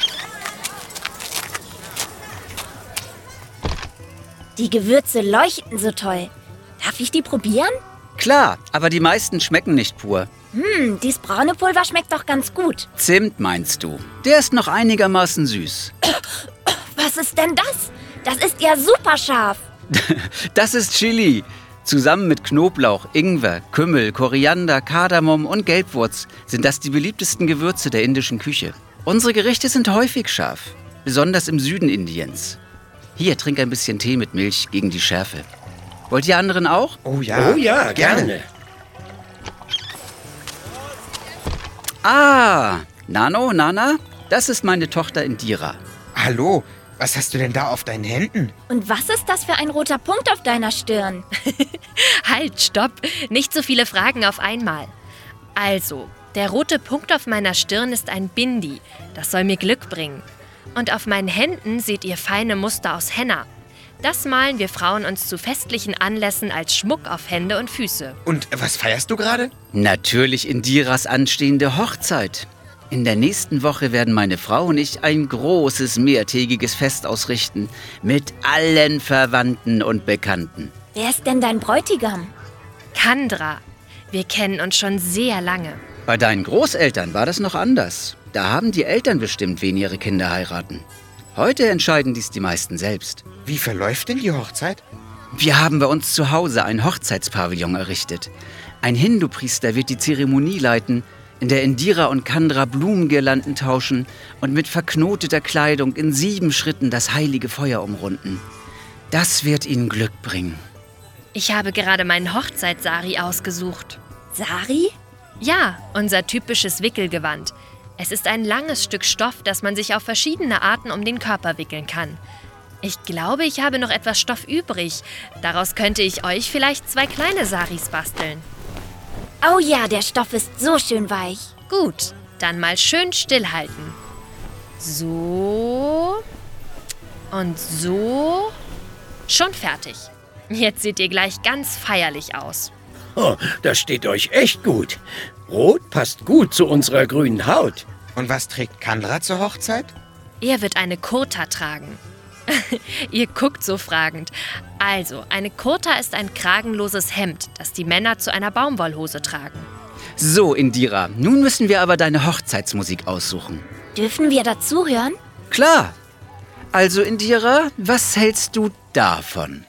Die Gewürze leuchten so toll. Darf ich die probieren? Klar, aber die meisten schmecken nicht pur. Hm, dieses braune Pulver schmeckt doch ganz gut. Zimt meinst du? Der ist noch einigermaßen süß. Was ist denn das? Das ist ja super scharf. Das ist Chili. Zusammen mit Knoblauch, Ingwer, Kümmel, Koriander, Kardamom und Gelbwurz sind das die beliebtesten Gewürze der indischen Küche. Unsere Gerichte sind häufig scharf, besonders im Süden Indiens. Hier, trink ein bisschen Tee mit Milch gegen die Schärfe. Wollt ihr anderen auch? Oh ja, oh ja, gerne. Ah, Nano, Nana, das ist meine Tochter Indira. Hallo, was hast du denn da auf deinen Händen? Und was ist das für ein roter Punkt auf deiner Stirn? Halt, stopp. Nicht so viele Fragen auf einmal. Also, der rote Punkt auf meiner Stirn ist ein Bindi. Das soll mir Glück bringen. Und auf meinen Händen seht ihr feine Muster aus Henna. Das malen wir Frauen uns zu festlichen Anlässen als Schmuck auf Hände und Füße. Und was feierst du gerade? Natürlich Indiras anstehende Hochzeit. In der nächsten Woche werden meine Frau und ich ein großes mehrtägiges Fest ausrichten. Mit allen Verwandten und Bekannten. Wer ist denn dein Bräutigam? Chandra. Wir kennen uns schon sehr lange. Bei deinen Großeltern war das noch anders. Da haben die Eltern bestimmt, wen ihre Kinder heiraten. Heute entscheiden dies die meisten selbst. Wie verläuft denn die Hochzeit? Wir haben bei uns zu Hause ein Hochzeitspavillon errichtet. Ein Hindu-Priester wird die Zeremonie leiten, in der Indira und Chandra Blumengirlanden tauschen und mit verknoteter Kleidung in sieben Schritten das heilige Feuer umrunden. Das wird ihnen Glück bringen. Ich habe gerade meinen Hochzeitssari ausgesucht. Sari? Ja, unser typisches Wickelgewand. Es ist ein langes Stück Stoff, das man sich auf verschiedene Arten um den Körper wickeln kann. Ich glaube, ich habe noch etwas Stoff übrig. Daraus könnte ich euch vielleicht zwei kleine Saris basteln. Oh ja, der Stoff ist so schön weich. Gut, dann mal schön stillhalten. So. Und so. Schon fertig. Jetzt seht ihr gleich ganz feierlich aus. Oh, das steht euch echt gut. Rot passt gut zu unserer grünen Haut. Und was trägt Chandra zur Hochzeit? Er wird eine Kurta tragen. Ihr guckt so fragend. Also, eine Kurta ist ein kragenloses Hemd, das die Männer zu einer Baumwollhose tragen. So, Indira, nun müssen wir aber deine Hochzeitsmusik aussuchen. Dürfen wir dazuhören? Klar. Also, Indira, was hältst du davon?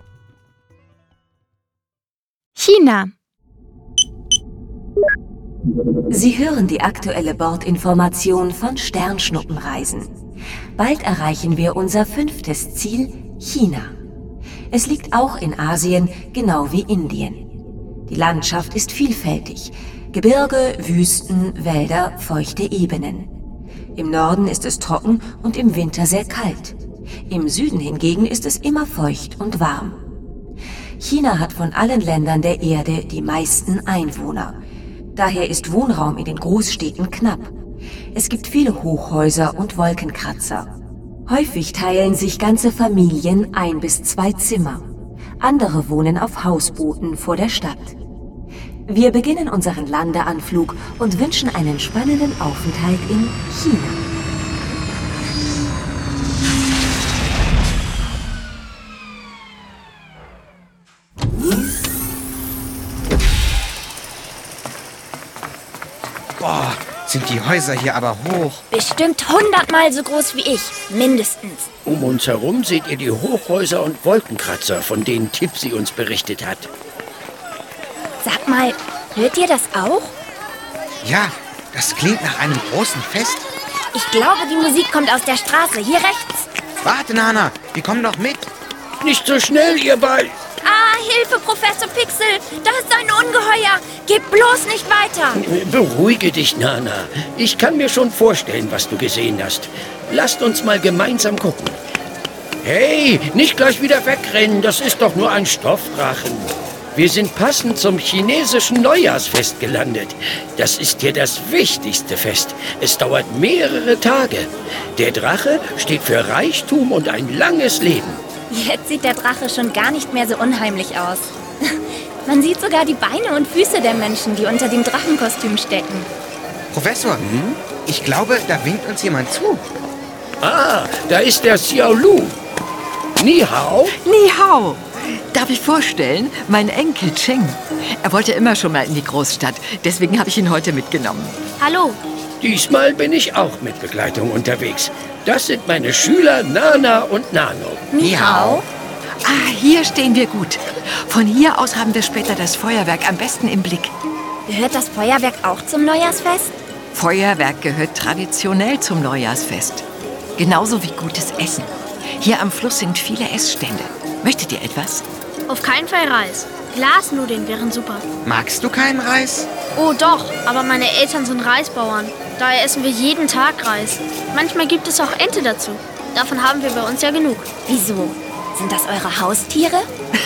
China. Sie hören die aktuelle Bordinformation von Sternschnuppenreisen. Bald erreichen wir unser fünftes Ziel, China. Es liegt auch in Asien, genau wie Indien. Die Landschaft ist vielfältig. Gebirge, Wüsten, Wälder, feuchte Ebenen. Im Norden ist es trocken und im Winter sehr kalt. Im Süden hingegen ist es immer feucht und warm. China hat von allen Ländern der Erde die meisten Einwohner. Daher ist Wohnraum in den Großstädten knapp. Es gibt viele Hochhäuser und Wolkenkratzer. Häufig teilen sich ganze Familien ein bis zwei Zimmer. Andere wohnen auf Hausbooten vor der Stadt. Wir beginnen unseren Landeanflug und wünschen einen spannenden Aufenthalt in China. Boah, sind die Häuser hier aber hoch. Bestimmt hundertmal so groß wie ich, mindestens. Um uns herum seht ihr die Hochhäuser und Wolkenkratzer, von denen Tipsy uns berichtet hat. Sag mal, hört ihr das auch? Ja, das klingt nach einem großen Fest. Ich glaube, die Musik kommt aus der Straße, hier rechts. Warte, Nana, wir kommen doch mit. Nicht so schnell, ihr beiden. Ah, Hilfe, Professor Pixel! Da ist ein Ungeheuer! Geh bloß nicht weiter! Beruhige dich, Nana. Ich kann mir schon vorstellen, was du gesehen hast. Lasst uns mal gemeinsam gucken. Hey, nicht gleich wieder wegrennen, das ist doch nur ein Stoffdrachen. Wir sind passend zum chinesischen Neujahrsfest gelandet. Das ist hier das wichtigste Fest. Es dauert mehrere Tage. Der Drache steht für Reichtum und ein langes Leben. Jetzt sieht der Drache schon gar nicht mehr so unheimlich aus. Man sieht sogar die Beine und Füße der Menschen, die unter dem Drachenkostüm stecken. Professor, hm? ich glaube, da winkt uns jemand zu. Ah, da ist der Xiao Lu. Ni hao. Ni hao. Darf ich vorstellen, mein Enkel Cheng. Er wollte immer schon mal in die Großstadt, deswegen habe ich ihn heute mitgenommen. Hallo. Diesmal bin ich auch mit Begleitung unterwegs. Das sind meine Schüler Nana und Nano. Ni hao. Ah, hier stehen wir gut. Von hier aus haben wir später das Feuerwerk am besten im Blick. Gehört das Feuerwerk auch zum Neujahrsfest? Feuerwerk gehört traditionell zum Neujahrsfest. Genauso wie gutes Essen. Hier am Fluss sind viele Essstände. Möchtet ihr etwas? Auf keinen Fall Reis. Glasnudeln wären super. Magst du keinen Reis? Oh doch, aber meine Eltern sind Reisbauern. Daher essen wir jeden Tag Reis. Manchmal gibt es auch Ente dazu. Davon haben wir bei uns ja genug. Wieso? Sind das eure Haustiere?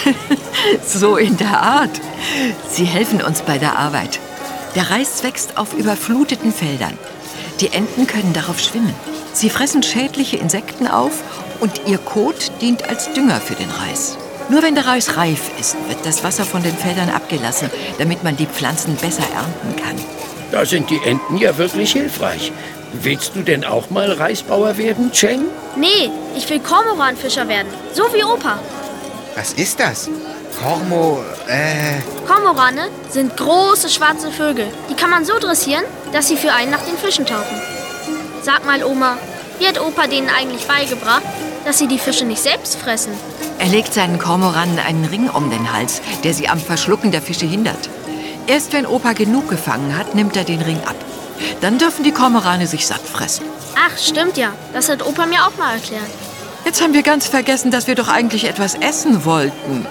So in der Art. Sie helfen uns bei der Arbeit. Der Reis wächst auf überfluteten Feldern. Die Enten können darauf schwimmen. Sie fressen schädliche Insekten auf und ihr Kot dient als Dünger für den Reis. Nur wenn der Reis reif ist, wird das Wasser von den Feldern abgelassen, damit man die Pflanzen besser ernten kann. Da sind die Enten ja wirklich hilfreich. Willst du denn auch mal Reisbauer werden, Cheng? Nee, ich will Kormoranfischer werden, so wie Opa. Was ist das? Kormo, äh... Kormorane sind große schwarze Vögel. Die kann man so dressieren, dass sie für einen nach den Fischen tauchen. Sag mal, Oma, wie hat Opa denen eigentlich beigebracht, dass sie die Fische nicht selbst fressen? Er legt seinen Kormoranen einen Ring um den Hals, der sie am Verschlucken der Fische hindert. Erst wenn Opa genug gefangen hat, nimmt er den Ring ab. Dann dürfen die Kormorane sich satt fressen. Ach, stimmt ja. Das hat Opa mir auch mal erklärt. Jetzt haben wir ganz vergessen, dass wir doch eigentlich etwas essen wollten.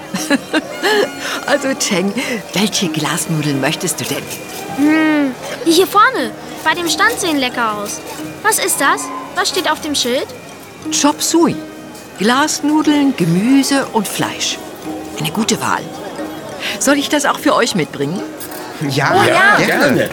Also, Cheng, welche Glasnudeln möchtest du denn? Hm, die hier vorne. Bei dem Stand sehen lecker aus. Was ist das? Was steht auf dem Schild? Chop Suey. Glasnudeln, Gemüse und Fleisch. Eine gute Wahl. Soll ich das auch für euch mitbringen? Ja, oh, ja, gerne. gerne.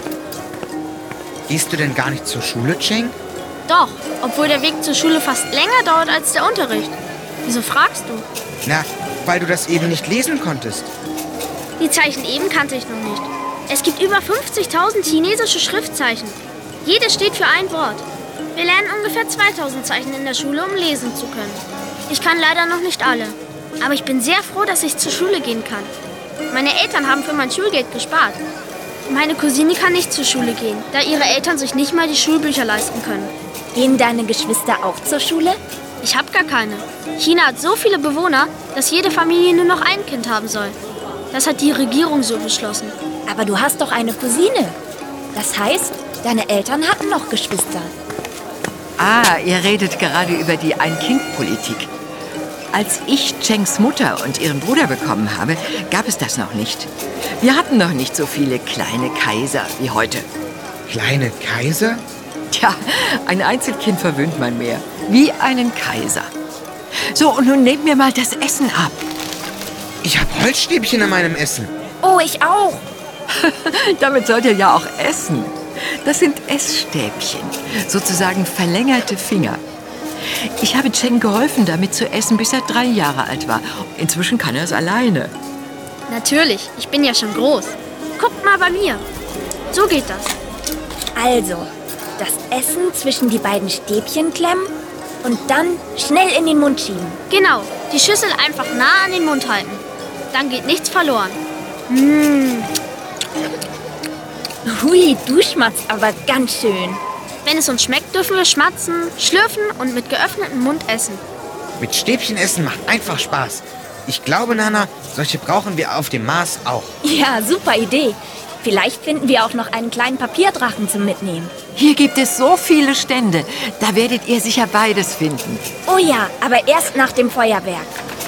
Gehst du denn gar nicht zur Schule, Cheng? Doch, obwohl der Weg zur Schule fast länger dauert als der Unterricht. Wieso fragst du? Na, weil du das eben nicht lesen konntest. Die Zeichen eben kannte ich noch nicht. Es gibt über fünfzigtausend chinesische Schriftzeichen. Jedes steht für ein Wort. Wir lernen ungefähr zweitausend Zeichen in der Schule, um lesen zu können. Ich kann leider noch nicht alle. Aber ich bin sehr froh, dass ich zur Schule gehen kann. Meine Eltern haben für mein Schulgeld gespart. Meine Cousine kann nicht zur Schule gehen, da ihre Eltern sich nicht mal die Schulbücher leisten können. Gehen deine Geschwister auch zur Schule? Ich habe gar keine. China hat so viele Bewohner, dass jede Familie nur noch ein Kind haben soll. Das hat die Regierung so beschlossen. Aber du hast doch eine Cousine. Das heißt, deine Eltern hatten noch Geschwister. Ah, ihr redet gerade über die Ein-Kind-Politik. Als ich Chengs Mutter und ihren Bruder bekommen habe, gab es das noch nicht. Wir hatten noch nicht so viele kleine Kaiser wie heute. Kleine Kaiser? Tja, ein Einzelkind verwöhnt man mehr. Wie einen Kaiser. So, und nun nehmt mir mal das Essen ab. Ich habe Holzstäbchen in meinem Essen. Oh, ich auch. Damit sollt ihr ja auch essen. Das sind Essstäbchen, sozusagen verlängerte Finger. Ich habe Cheng geholfen, damit zu essen, bis er drei Jahre alt war. Inzwischen kann er es alleine. Natürlich, ich bin ja schon groß. Guckt mal bei mir. So geht das. Also, das Essen zwischen die beiden Stäbchen klemmen und dann schnell in den Mund schieben. Genau, die Schüssel einfach nah an den Mund halten. Dann geht nichts verloren. Mmh. Hui, du schmatzt aber ganz schön. Wenn es uns schmeckt, dürfen wir schmatzen, schlürfen und mit geöffnetem Mund essen. Mit Stäbchen essen macht einfach Spaß. Ich glaube, Nana, solche brauchen wir auf dem Mars auch. Ja, super Idee. Vielleicht finden wir auch noch einen kleinen Papierdrachen zum Mitnehmen. Hier gibt es so viele Stände. Da werdet ihr sicher beides finden. Oh ja, aber erst nach dem Feuerwerk.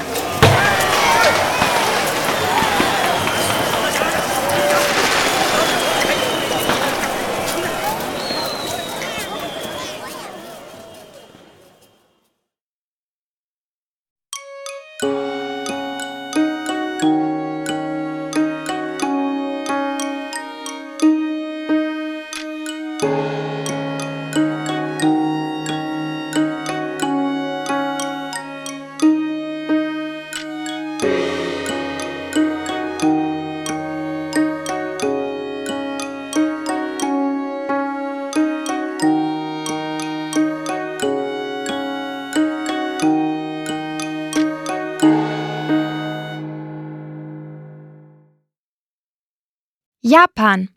Japan.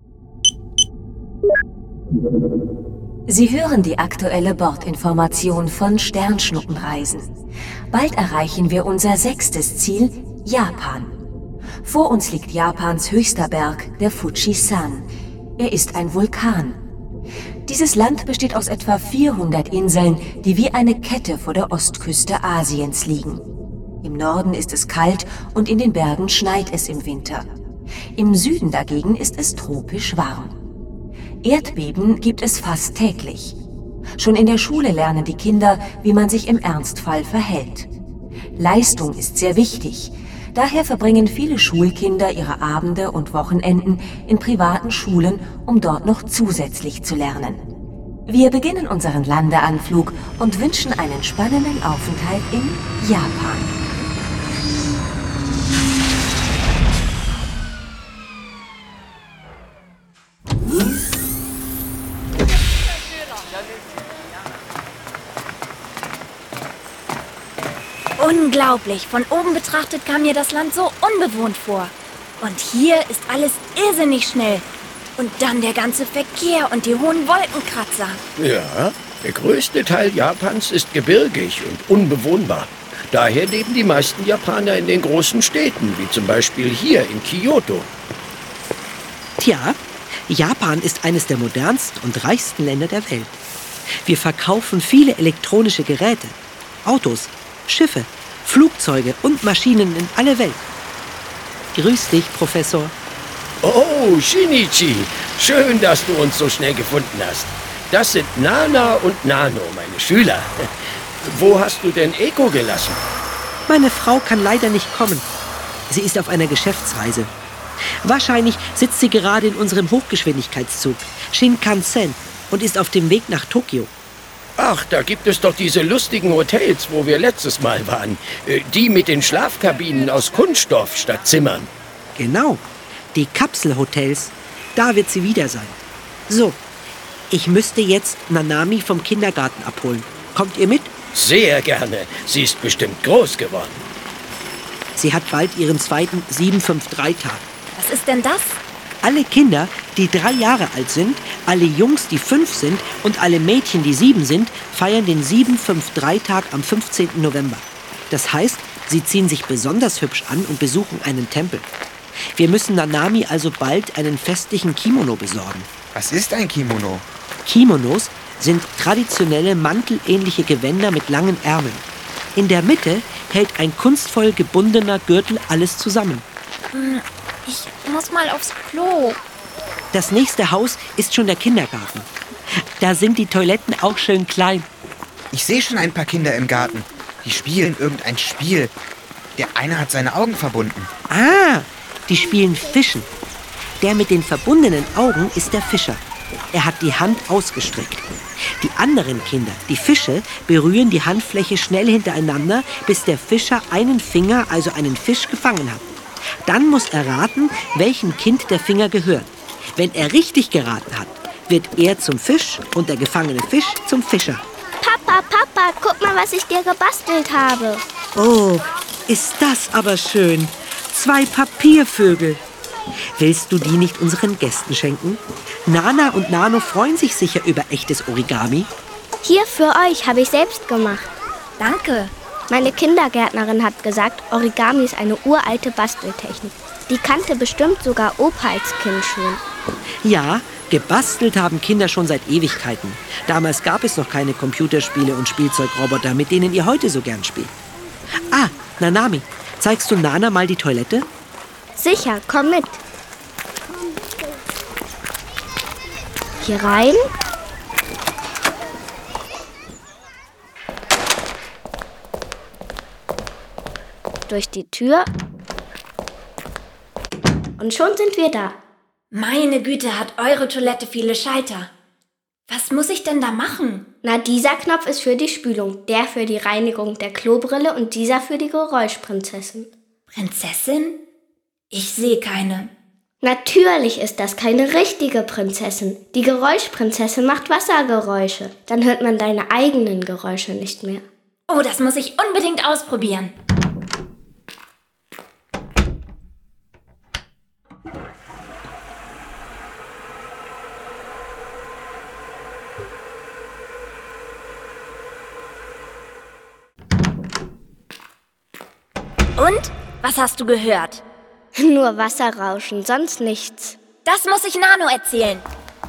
Sie hören die aktuelle Bordinformation von Sternschnuppenreisen. Bald erreichen wir unser sechstes Ziel, Japan. Vor uns liegt Japans höchster Berg, der Fujisan. Er ist ein Vulkan. Dieses Land besteht aus etwa vierhundert Inseln, die wie eine Kette vor der Ostküste Asiens liegen. Im Norden ist es kalt und in den Bergen schneit es im Winter. Im Süden dagegen ist es tropisch warm. Erdbeben gibt es fast täglich. Schon in der Schule lernen die Kinder, wie man sich im Ernstfall verhält. Leistung ist sehr wichtig. Daher verbringen viele Schulkinder ihre Abende und Wochenenden in privaten Schulen, um dort noch zusätzlich zu lernen. Wir beginnen unseren Landeanflug und wünschen einen spannenden Aufenthalt in Japan. Unglaublich. Von oben betrachtet kam mir das Land so unbewohnt vor. Und hier ist alles irrsinnig schnell. Und dann der ganze Verkehr und die hohen Wolkenkratzer. Ja, der größte Teil Japans ist gebirgig und unbewohnbar. Daher leben die meisten Japaner in den großen Städten, wie zum Beispiel hier in Kyoto. Tja, Japan ist eines der modernsten und reichsten Länder der Welt. Wir verkaufen viele elektronische Geräte, Autos, Schiffe, Flugzeuge und Maschinen in alle Welt. Grüß dich, Professor. Oh, Shinichi, schön, dass du uns so schnell gefunden hast. Das sind Nana und Nano, meine Schüler. Wo hast du denn Eko gelassen? Meine Frau kann leider nicht kommen. Sie ist auf einer Geschäftsreise. Wahrscheinlich sitzt sie gerade in unserem Hochgeschwindigkeitszug, Shinkansen, und ist auf dem Weg nach Tokio. Ach, da gibt es doch diese lustigen Hotels, wo wir letztes Mal waren. Die mit den Schlafkabinen aus Kunststoff statt Zimmern. Genau, die Kapselhotels. Da wird sie wieder sein. So, ich müsste jetzt Nanami vom Kindergarten abholen. Kommt ihr mit? Sehr gerne. Sie ist bestimmt groß geworden. Sie hat bald ihren zweiten sieben fünf drei Tag. Was ist denn das? Alle Kinder, die drei Jahre alt sind, alle Jungs, die fünf sind und alle Mädchen, die sieben sind, feiern den sieben fünf drei Tag am fünfzehnten November. Das heißt, sie ziehen sich besonders hübsch an und besuchen einen Tempel. Wir müssen Nanami also bald einen festlichen Kimono besorgen. Was ist ein Kimono? Kimonos sind traditionelle mantelähnliche Gewänder mit langen Ärmeln. In der Mitte hält ein kunstvoll gebundener Gürtel alles zusammen. Ich muss mal aufs Klo. Das nächste Haus ist schon der Kindergarten. Da sind die Toiletten auch schön klein. Ich sehe schon ein paar Kinder im Garten. Die spielen irgendein Spiel. Der eine hat seine Augen verbunden. Ah, die spielen Fischen. Der mit den verbundenen Augen ist der Fischer. Er hat die Hand ausgestreckt. Die anderen Kinder, die Fische, berühren die Handfläche schnell hintereinander, bis der Fischer einen Finger, also einen Fisch, gefangen hat. Dann muss er raten, welchem Kind der Finger gehört. Wenn er richtig geraten hat, wird er zum Fisch und der gefangene Fisch zum Fischer. Papa, Papa, guck mal, was ich dir gebastelt habe. Oh, ist das aber schön. Zwei Papiervögel. Willst du die nicht unseren Gästen schenken? Nana und Nano freuen sich sicher über echtes Origami. Hier für euch habe ich selbst gemacht. Danke. Meine Kindergärtnerin hat gesagt, Origami ist eine uralte Basteltechnik. Die kannte bestimmt sogar Opa als Kind schon. Ja, gebastelt haben Kinder schon seit Ewigkeiten. Damals gab es noch keine Computerspiele und Spielzeugroboter, mit denen ihr heute so gern spielt. Ah, Nanami, zeigst du Nana mal die Toilette? Sicher, komm mit. Hier rein. Durch die Tür. Und schon sind wir da. Meine Güte, hat eure Toilette viele Schalter. Was muss ich denn da machen? Na, dieser Knopf ist für die Spülung, der für die Reinigung der Klobrille und dieser für die Geräuschprinzessin. Prinzessin? Ich sehe keine. Natürlich ist das keine richtige Prinzessin. Die Geräuschprinzessin macht Wassergeräusche. Dann hört man deine eigenen Geräusche nicht mehr. Oh, das muss ich unbedingt ausprobieren. Und? Was hast du gehört? Nur Wasserrauschen, sonst nichts. Das muss ich Nano erzählen.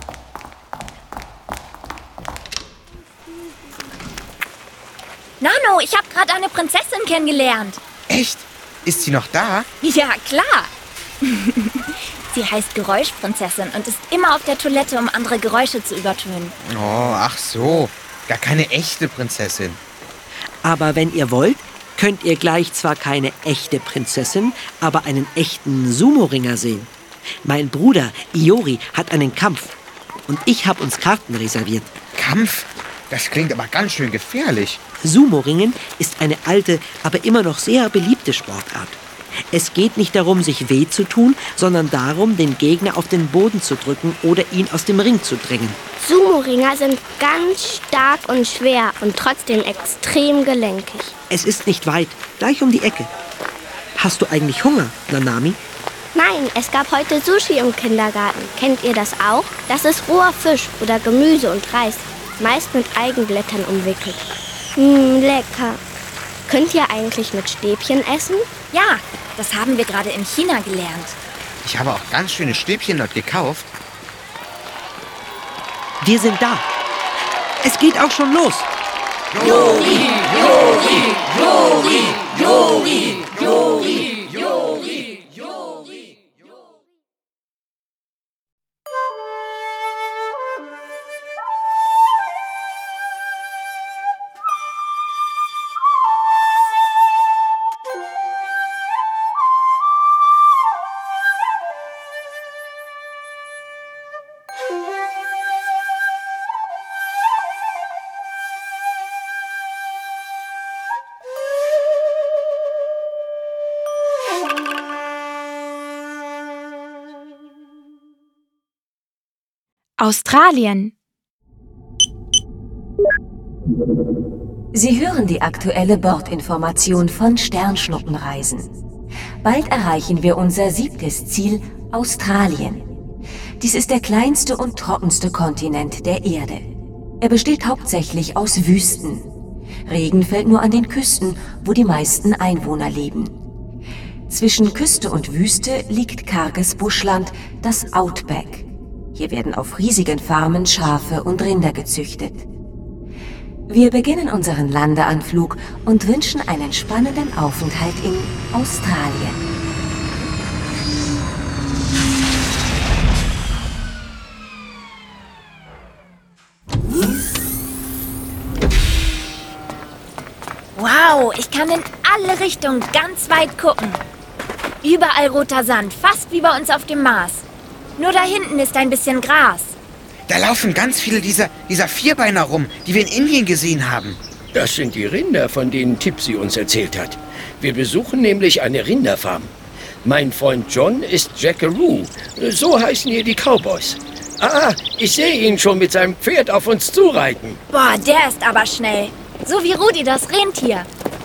Nano, ich habe gerade eine Prinzessin kennengelernt. Echt? Ist sie noch da? Ja, klar. Sie heißt Geräuschprinzessin und ist immer auf der Toilette, um andere Geräusche zu übertönen. Oh, ach so. Gar keine echte Prinzessin. Aber wenn ihr wollt, könnt ihr gleich zwar keine echte Prinzessin, aber einen echten Sumo-Ringer sehen. Mein Bruder Iori hat einen Kampf und ich habe uns Karten reserviert. Kampf? Das klingt aber ganz schön gefährlich. Sumo-Ringen ist eine alte, aber immer noch sehr beliebte Sportart. Es geht nicht darum, sich weh zu tun, sondern darum, den Gegner auf den Boden zu drücken oder ihn aus dem Ring zu drängen. Sumo-Ringer sind ganz stark und schwer und trotzdem extrem gelenkig. Es ist nicht weit, gleich um die Ecke. Hast du eigentlich Hunger, Nanami? Nein, es gab heute Sushi im Kindergarten. Kennt ihr das auch? Das ist roher Fisch oder Gemüse und Reis, meist mit Algenblättern umwickelt. Mmm, lecker. Könnt ihr eigentlich mit Stäbchen essen? Ja, das haben wir gerade in China gelernt. Ich habe auch ganz schöne Stäbchen dort gekauft. Wir sind da. Es geht auch schon los. Jori, Jori, Jori, Jori, Jori, Jori, Jori. Australien. Sie hören die aktuelle Bordinformation von Sternschnuppenreisen. Bald erreichen wir unser siebtes Ziel, Australien. Dies ist der kleinste und trockenste Kontinent der Erde. Er besteht hauptsächlich aus Wüsten. Regen fällt nur an den Küsten, wo die meisten Einwohner leben. Zwischen Küste und Wüste liegt karges Buschland, das Outback. Hier werden auf riesigen Farmen Schafe und Rinder gezüchtet. Wir beginnen unseren Landeanflug und wünschen einen spannenden Aufenthalt in Australien. Wow, ich kann in alle Richtungen ganz weit gucken. Überall roter Sand, fast wie bei uns auf dem Mars. Nur da hinten ist ein bisschen Gras. Da laufen ganz viele dieser, dieser Vierbeiner rum, die wir in Indien gesehen haben. Das sind die Rinder, von denen Tipsy uns erzählt hat. Wir besuchen nämlich eine Rinderfarm. Mein Freund John ist Jackaroo. So heißen hier die Cowboys. Ah, ich sehe ihn schon mit seinem Pferd auf uns zureiten. Boah, der ist aber schnell. So wie Rudi, das Rentier.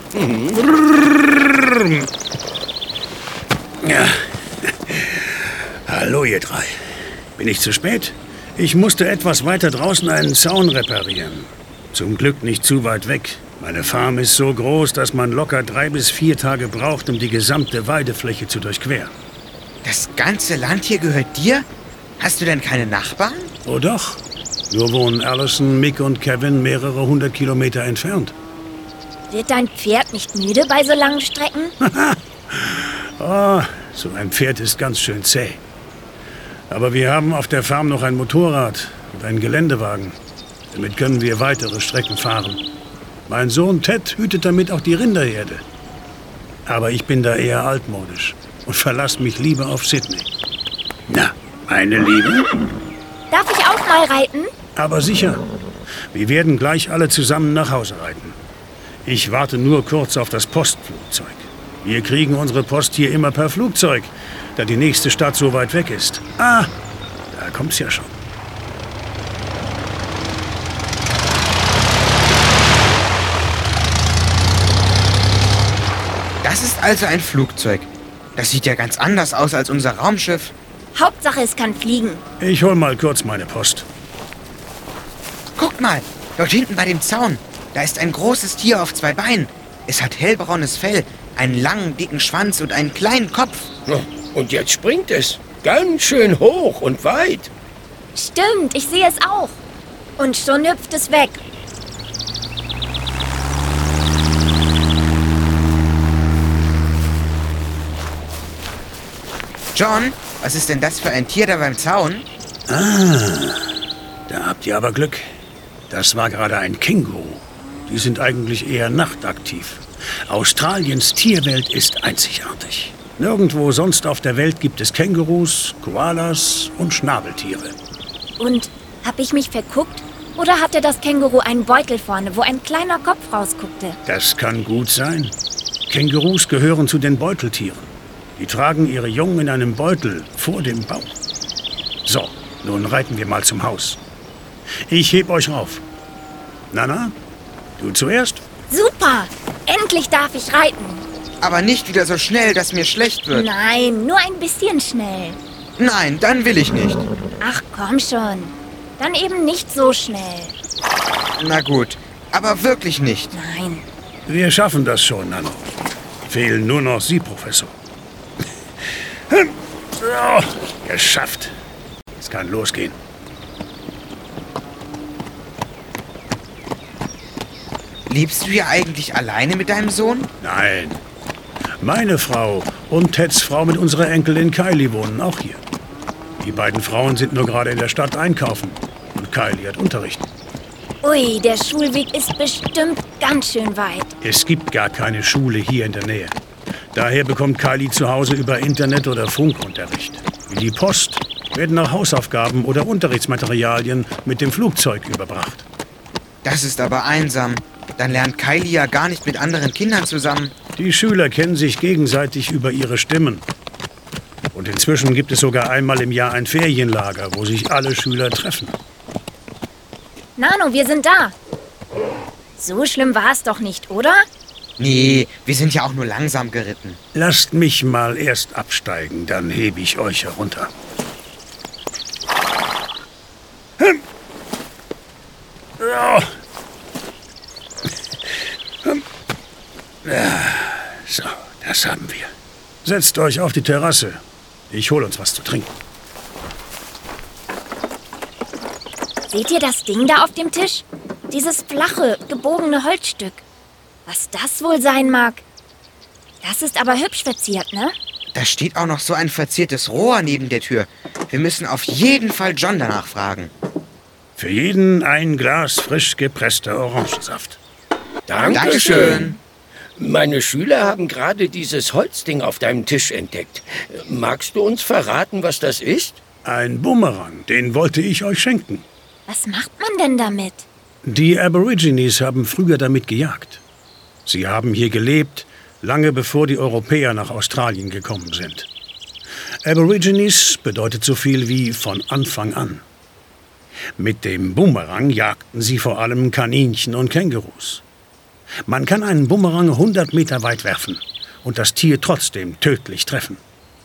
Ja. Hallo, ihr drei. Bin ich zu spät? Ich musste etwas weiter draußen einen Zaun reparieren. Zum Glück nicht zu weit weg. Meine Farm ist so groß, dass man locker drei bis vier Tage braucht, um die gesamte Weidefläche zu durchqueren. Das ganze Land hier gehört dir? Hast du denn keine Nachbarn? Oh doch. Nur wohnen Allison, Mick und Kevin mehrere hundert Kilometer entfernt. Wird dein Pferd nicht müde bei so langen Strecken? Oh, so ein Pferd ist ganz schön zäh. Aber wir haben auf der Farm noch ein Motorrad und einen Geländewagen. Damit können wir weitere Strecken fahren. Mein Sohn Ted hütet damit auch die Rinderherde. Aber ich bin da eher altmodisch und verlasse mich lieber auf Sydney. Na, meine Liebe? Darf ich auch mal reiten? Aber sicher. Wir werden gleich alle zusammen nach Hause reiten. Ich warte nur kurz auf das Postflugzeug. Wir kriegen unsere Post hier immer per Flugzeug, da die nächste Stadt so weit weg ist. Ah, da kommt's ja schon. Das ist also ein Flugzeug. Das sieht ja ganz anders aus als unser Raumschiff. Hauptsache, es kann fliegen. Ich hol mal kurz meine Post. Guck mal, dort hinten bei dem Zaun. Da ist ein großes Tier auf zwei Beinen. Es hat hellbraunes Fell, einen langen, dicken Schwanz und einen kleinen Kopf. Und jetzt springt es. Ganz schön hoch und weit. Stimmt, ich sehe es auch. Und schon hüpft es weg. John, was ist denn das für ein Tier da beim Zaun? Ah, da habt ihr aber Glück. Das war gerade ein Känguru. Die sind eigentlich eher nachtaktiv. Australiens Tierwelt ist einzigartig. Nirgendwo sonst auf der Welt gibt es Kängurus, Koalas und Schnabeltiere. Und hab ich mich verguckt? Oder hatte das Känguru einen Beutel vorne, wo ein kleiner Kopf rausguckte? Das kann gut sein. Kängurus gehören zu den Beuteltieren. Die tragen ihre Jungen in einem Beutel vor dem Bauch. So, nun reiten wir mal zum Haus. Ich heb euch auf. Nana, du zuerst? Super! Endlich darf ich reiten. Aber nicht wieder so schnell, dass mir schlecht wird. Nein, nur ein bisschen schnell. Nein, dann will ich nicht. Ach, komm schon. Dann eben nicht so schnell. Na gut, aber wirklich nicht. Nein. Wir schaffen das schon, Nano. Fehlen nur noch Sie, Professor. So, geschafft. Es kann losgehen. Lebst du hier eigentlich alleine mit deinem Sohn? Nein. Meine Frau und Teds Frau mit unserer Enkelin Kylie wohnen auch hier. Die beiden Frauen sind nur gerade in der Stadt einkaufen. Und Kylie hat Unterricht. Ui, der Schulweg ist bestimmt ganz schön weit. Es gibt gar keine Schule hier in der Nähe. Daher bekommt Kylie zu Hause über Internet oder Funkunterricht. Wie die Post werden auch Hausaufgaben oder Unterrichtsmaterialien mit dem Flugzeug überbracht. Das ist aber einsam. Dann lernt Kylie ja gar nicht mit anderen Kindern zusammen. Die Schüler kennen sich gegenseitig über ihre Stimmen. Und inzwischen gibt es sogar einmal im Jahr ein Ferienlager, wo sich alle Schüler treffen. Nano, wir sind da. So schlimm war es doch nicht, oder? Nee, wir sind ja auch nur langsam geritten. Lasst mich mal erst absteigen, dann hebe ich euch herunter. Hm. Ja. Hm. Ja. So, das haben wir. Setzt euch auf die Terrasse. Ich hole uns was zu trinken. Seht ihr das Ding da auf dem Tisch? Dieses flache, gebogene Holzstück. Was das wohl sein mag? Das ist aber hübsch verziert, ne? Da steht auch noch so ein verziertes Rohr neben der Tür. Wir müssen auf jeden Fall John danach fragen. Für jeden ein Glas frisch gepresster Orangensaft. Dankeschön. Meine Schüler haben gerade dieses Holzding auf deinem Tisch entdeckt. Magst du uns verraten, was das ist? Ein Bumerang, den wollte ich euch schenken. Was macht man denn damit? Die Aborigines haben früher damit gejagt. Sie haben hier gelebt, lange bevor die Europäer nach Australien gekommen sind. Aborigines bedeutet so viel wie von Anfang an. Mit dem Bumerang jagten sie vor allem Kaninchen und Kängurus. Man kann einen Bumerang hundert Meter weit werfen und das Tier trotzdem tödlich treffen.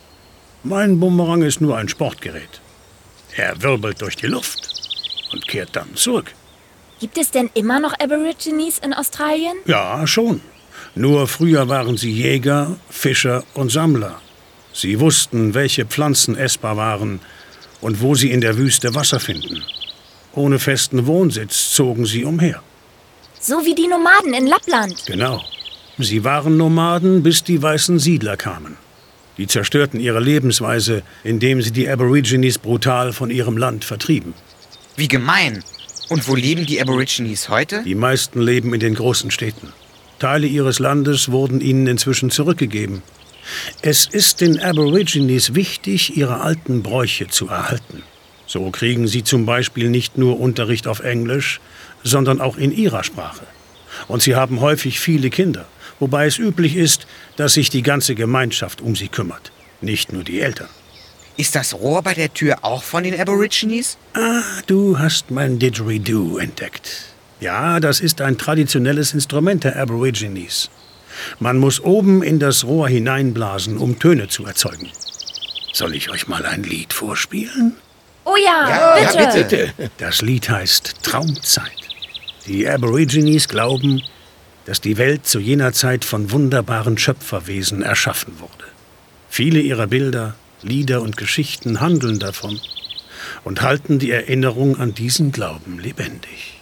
Mein Bumerang ist nur ein Sportgerät. Er wirbelt durch die Luft und kehrt dann zurück. Gibt es denn immer noch Aborigines in Australien? Ja, schon. Nur früher waren sie Jäger, Fischer und Sammler. Sie wussten, welche Pflanzen essbar waren und wo sie in der Wüste Wasser finden. Ohne festen Wohnsitz zogen sie umher. So wie die Nomaden in Lappland. Genau. Sie waren Nomaden, bis die weißen Siedler kamen. Die zerstörten ihre Lebensweise, indem sie die Aborigines brutal von ihrem Land vertrieben. Wie gemein. Und wo leben die Aborigines heute? Die meisten leben in den großen Städten. Teile ihres Landes wurden ihnen inzwischen zurückgegeben. Es ist den Aborigines wichtig, ihre alten Bräuche zu erhalten. So kriegen sie zum Beispiel nicht nur Unterricht auf Englisch, sondern auch in ihrer Sprache. Und sie haben häufig viele Kinder, wobei es üblich ist, dass sich die ganze Gemeinschaft um sie kümmert, nicht nur die Eltern. Ist das Rohr bei der Tür auch von den Aborigines? Ah, du hast mein Didgeridoo entdeckt. Ja, das ist ein traditionelles Instrument der Aborigines. Man muss oben in das Rohr hineinblasen, um Töne zu erzeugen. Soll ich euch mal ein Lied vorspielen? Oh ja, ja bitte. Ja, bitte. Das Lied heißt Traumzeit. Die Aborigines glauben, dass die Welt zu jener Zeit von wunderbaren Schöpferwesen erschaffen wurde. Viele ihrer Bilder, Lieder und Geschichten handeln davon und halten die Erinnerung an diesen Glauben lebendig.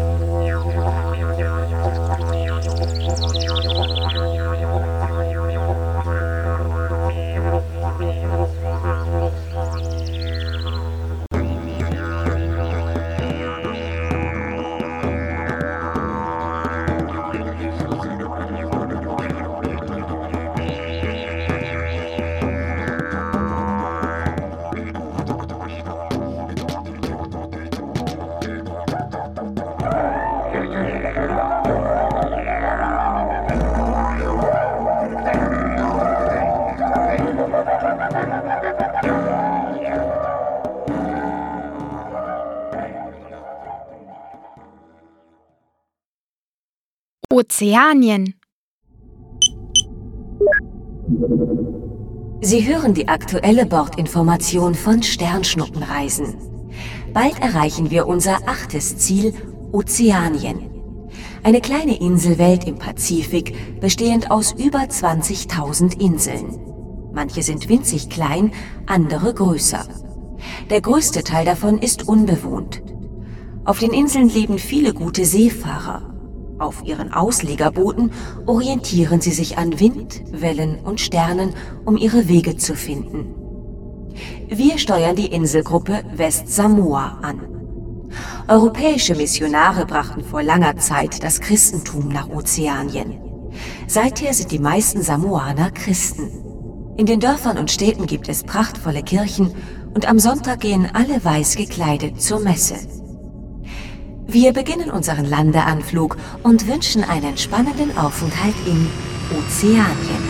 Ozeanien. Sie hören die aktuelle Bordinformation von Sternschnuppenreisen. Bald erreichen wir unser achtes Ziel, Ozeanien. Eine kleine Inselwelt im Pazifik, bestehend aus über zwanzigtausend Inseln. Manche sind winzig klein, andere größer. Der größte Teil davon ist unbewohnt. Auf den Inseln leben viele gute Seefahrer. Auf ihren Auslegerbooten orientieren sie sich an Wind, Wellen und Sternen, um ihre Wege zu finden. Wir steuern die Inselgruppe West-Samoa an. Europäische Missionare brachten vor langer Zeit das Christentum nach Ozeanien. Seither sind die meisten Samoaner Christen. In den Dörfern und Städten gibt es prachtvolle Kirchen und am Sonntag gehen alle weiß gekleidet zur Messe. Wir beginnen unseren Landeanflug und wünschen einen spannenden Aufenthalt in Ozeanien.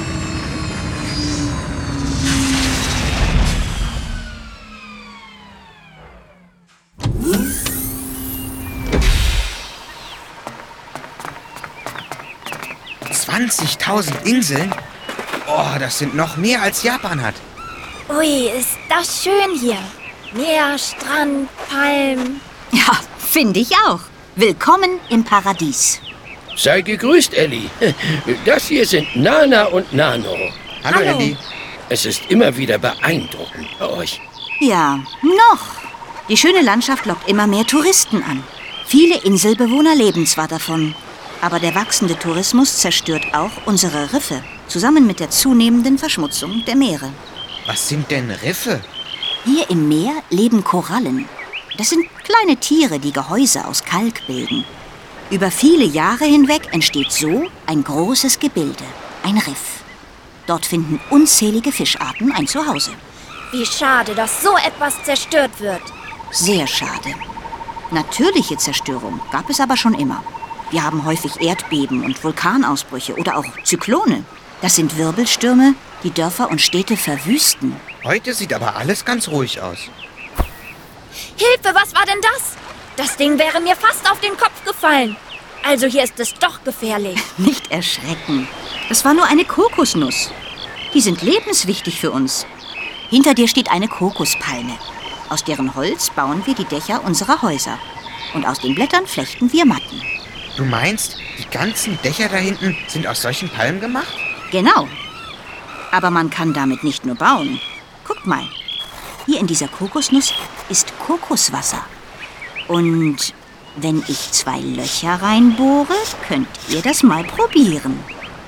zwanzigtausend Inseln? Oh, das sind noch mehr als Japan hat. Ui, ist das schön hier. Meer, Strand, Palmen. Ja, finde ich auch. Willkommen im Paradies. Sei gegrüßt, Ellie. Das hier sind Nana und Nano. Hallo, Hallo. Ellie. Es ist immer wieder beeindruckend bei euch. Ja, noch. Die schöne Landschaft lockt immer mehr Touristen an. Viele Inselbewohner leben zwar davon, aber der wachsende Tourismus zerstört auch unsere Riffe, zusammen mit der zunehmenden Verschmutzung der Meere. Was sind denn Riffe? Hier im Meer leben Korallen. Das sind kleine Tiere, die Gehäuse aus Kalk bilden. Über viele Jahre hinweg entsteht so ein großes Gebilde, ein Riff. Dort finden unzählige Fischarten ein Zuhause. Wie schade, dass so etwas zerstört wird. Sehr schade. Natürliche Zerstörung gab es aber schon immer. Wir haben häufig Erdbeben und Vulkanausbrüche oder auch Zyklone. Das sind Wirbelstürme, die Dörfer und Städte verwüsten. Heute sieht aber alles ganz ruhig aus. Hilfe, was war denn das? Das Ding wäre mir fast auf den Kopf gefallen. Also hier ist es doch gefährlich. Nicht erschrecken. Das war nur eine Kokosnuss. Die sind lebenswichtig für uns. Hinter dir steht eine Kokospalme. Aus deren Holz bauen wir die Dächer unserer Häuser. Und aus den Blättern flechten wir Matten. Du meinst, die ganzen Dächer da hinten sind aus solchen Palmen gemacht? Genau. Aber man kann damit nicht nur bauen. Guckt mal. Hier in dieser Kokosnuss ist Kokoswasser. Und wenn ich zwei Löcher reinbohre, könnt ihr das mal probieren.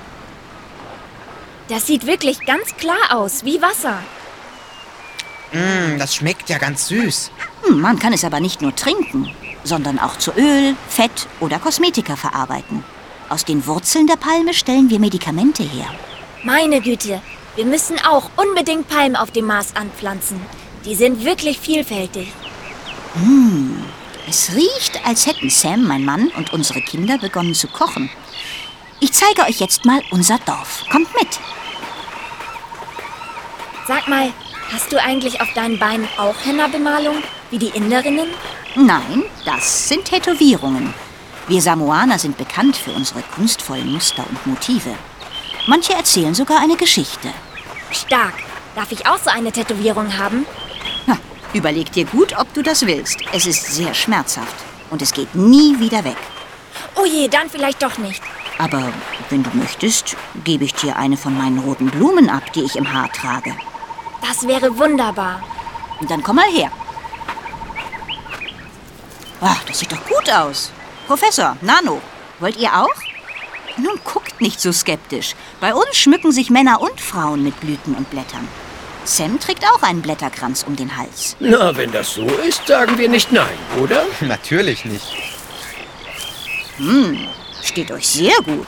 Das sieht wirklich ganz klar aus, wie Wasser. Mm, das schmeckt ja ganz süß. Hm, man kann es aber nicht nur trinken, sondern auch zu Öl, Fett oder Kosmetika verarbeiten. Aus den Wurzeln der Palme stellen wir Medikamente her. Meine Güte, wir müssen auch unbedingt Palmen auf dem Mars anpflanzen. Die sind wirklich vielfältig. Hm, es riecht, als hätten Sam, mein Mann, und unsere Kinder begonnen zu kochen. Ich zeige euch jetzt mal unser Dorf. Kommt mit. Sag mal, hast du eigentlich auf deinen Beinen auch Henna-Bemalung, wie die Inderinnen? Nein, das sind Tätowierungen. Wir Samoaner sind bekannt für unsere kunstvollen Muster und Motive. Manche erzählen sogar eine Geschichte. Stark. Darf ich auch so eine Tätowierung haben? Na, überleg dir gut, ob du das willst. Es ist sehr schmerzhaft und es geht nie wieder weg. Oh je, dann vielleicht doch nicht. Aber wenn du möchtest, gebe ich dir eine von meinen roten Blumen ab, die ich im Haar trage. Das wäre wunderbar. Dann komm mal her. Ach, das sieht doch gut aus. Professor, Nano, wollt ihr auch? Nun guckt nicht so skeptisch. Bei uns schmücken sich Männer und Frauen mit Blüten und Blättern. Sam trägt auch einen Blätterkranz um den Hals. Na, wenn das so ist, sagen wir nicht nein, oder? Natürlich nicht. Hm, steht euch sehr gut.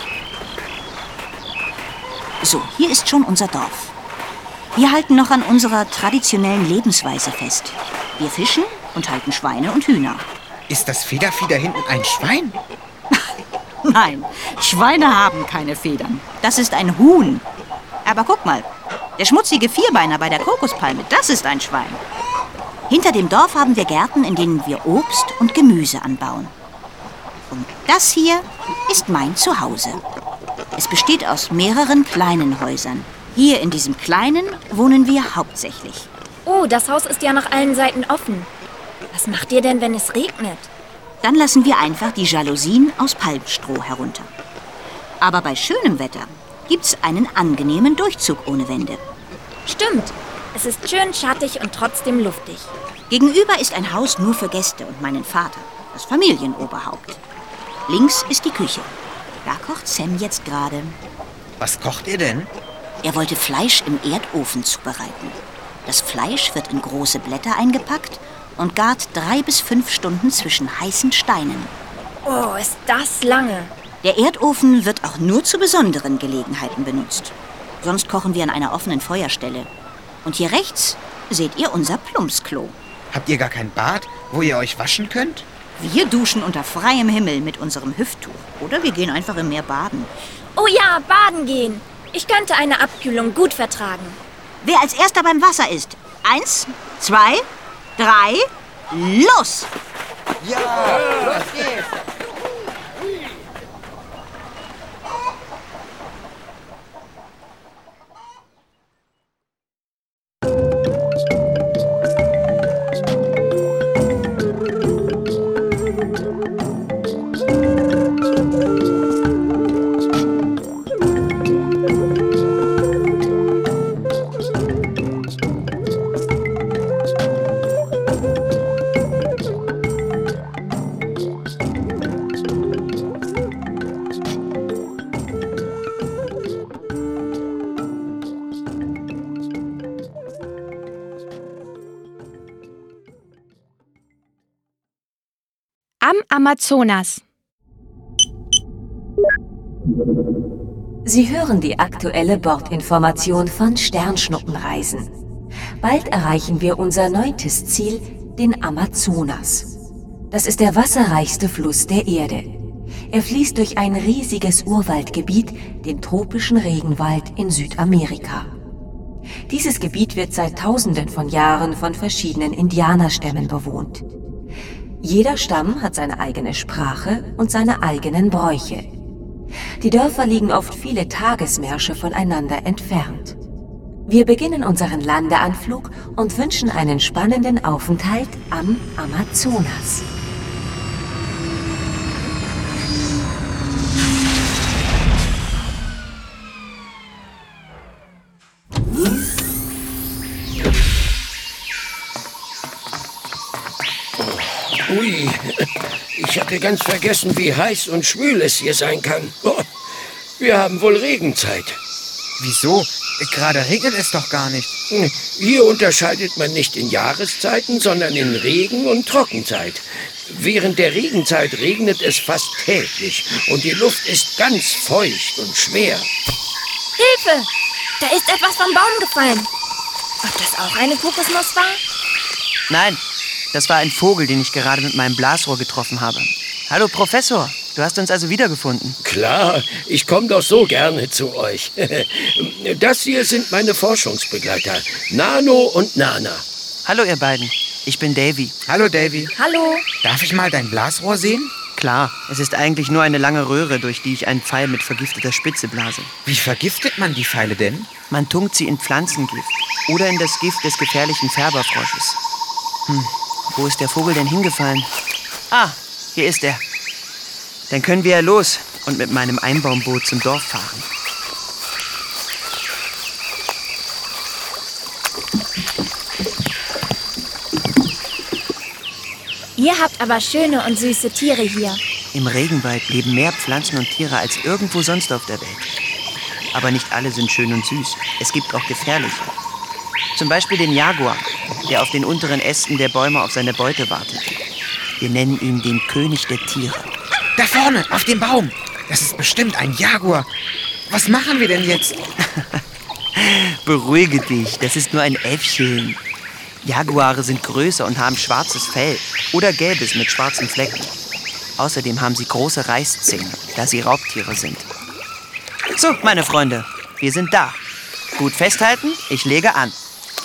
So, hier ist schon unser Dorf. Wir halten noch an unserer traditionellen Lebensweise fest. Wir fischen und halten Schweine und Hühner. Ist das Federvieh da hinten ein Schwein? Nein, Schweine haben keine Federn. Das ist ein Huhn. Aber guck mal, der schmutzige Vierbeiner bei der Kokospalme, das ist ein Schwein. Hinter dem Dorf haben wir Gärten, in denen wir Obst und Gemüse anbauen. Und das hier ist mein Zuhause. Es besteht aus mehreren kleinen Häusern. Hier in diesem kleinen wohnen wir hauptsächlich. Oh, das Haus ist ja nach allen Seiten offen. Was macht ihr denn, wenn es regnet? Dann lassen wir einfach die Jalousien aus Palmstroh herunter. Aber bei schönem Wetter gibt's einen angenehmen Durchzug ohne Wände. Stimmt. Es ist schön schattig und trotzdem luftig. Gegenüber ist ein Haus nur für Gäste und meinen Vater, das Familienoberhaupt. Links ist die Küche. Da kocht Sam jetzt gerade. Was kocht ihr denn? Er wollte Fleisch im Erdofen zubereiten. Das Fleisch wird in große Blätter eingepackt und gart drei bis fünf Stunden zwischen heißen Steinen. Oh, ist das lange. Der Erdofen wird auch nur zu besonderen Gelegenheiten benutzt. Sonst kochen wir an einer offenen Feuerstelle. Und hier rechts seht ihr unser Plumpsklo. Habt ihr gar kein Bad, wo ihr euch waschen könnt? Wir duschen unter freiem Himmel mit unserem Hüfttuch. Oder wir gehen einfach im Meer baden. Oh ja, baden gehen. Ich könnte eine Abkühlung gut vertragen. Wer als erster beim Wasser ist. Eins, zwei, drei, los! Ja, los geht's! Amazonas. Sie hören die aktuelle Bordinformation von Sternschnuppenreisen. Bald erreichen wir unser neuntes Ziel, den Amazonas. Das ist der wasserreichste Fluss der Erde. Er fließt durch ein riesiges Urwaldgebiet, den tropischen Regenwald in Südamerika. Dieses Gebiet wird seit Tausenden von Jahren von verschiedenen Indianerstämmen bewohnt. Jeder Stamm hat seine eigene Sprache und seine eigenen Bräuche. Die Dörfer liegen oft viele Tagesmärsche voneinander entfernt. Wir beginnen unseren Landeanflug und wünschen einen spannenden Aufenthalt am Amazonas. Ui, ich hatte ganz vergessen, wie heiß und schwül es hier sein kann. Oh, wir haben wohl Regenzeit. Wieso? Gerade regnet es doch gar nicht. Hier unterscheidet man nicht in Jahreszeiten, sondern in Regen- und Trockenzeit. Während der Regenzeit regnet es fast täglich und die Luft ist ganz feucht und schwer. Hilfe! Da ist etwas vom Baum gefallen. Ob das auch eine Kokosnuss war? Nein, das war ein Vogel, den ich gerade mit meinem Blasrohr getroffen habe. Hallo Professor, du hast uns also wiedergefunden. Klar, ich komme doch so gerne zu euch. Das hier sind meine Forschungsbegleiter, Nano und Nana. Hallo ihr beiden, ich bin Davy. Hallo Davy. Hallo. Darf ich mal dein Blasrohr sehen? Klar, es ist eigentlich nur eine lange Röhre, durch die ich einen Pfeil mit vergifteter Spitze blase. Wie vergiftet man die Pfeile denn? Man tunkt sie in Pflanzengift oder in das Gift des gefährlichen Färberfrosches. Hm, wo ist der Vogel denn hingefallen? Ah, hier ist er. Dann können wir ja los und mit meinem Einbaumboot zum Dorf fahren. Ihr habt aber schöne und süße Tiere hier. Im Regenwald leben mehr Pflanzen und Tiere als irgendwo sonst auf der Welt. Aber nicht alle sind schön und süß. Es gibt auch gefährliche. Zum Beispiel den Jaguar, der auf den unteren Ästen der Bäume auf seine Beute wartet. Wir nennen ihn den König der Tiere. Da vorne, auf dem Baum. Das ist bestimmt ein Jaguar. Was machen wir denn jetzt? Beruhige dich, das ist nur ein Äffchen. Jaguare sind größer und haben schwarzes Fell oder gelbes mit schwarzen Flecken. Außerdem haben sie große Reißzähne, da sie Raubtiere sind. So, meine Freunde, wir sind da. Gut festhalten, ich lege an.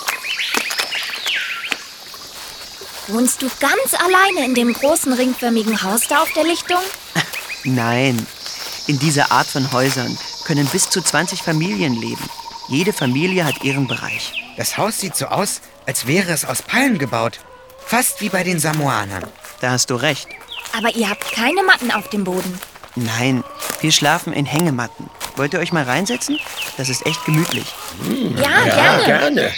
Wohnst du ganz alleine in dem großen ringförmigen Haus da auf der Lichtung? Nein, in dieser Art von Häusern können bis zu zwanzig Familien leben. Jede Familie hat ihren Bereich. Das Haus sieht so aus, als wäre es aus Palmen gebaut. Fast wie bei den Samoanern. Da hast du recht. Aber ihr habt keine Matten auf dem Boden. Nein, wir schlafen in Hängematten. Wollt ihr euch mal reinsetzen? Das ist echt gemütlich. Hm, ja, ja, gerne. gerne.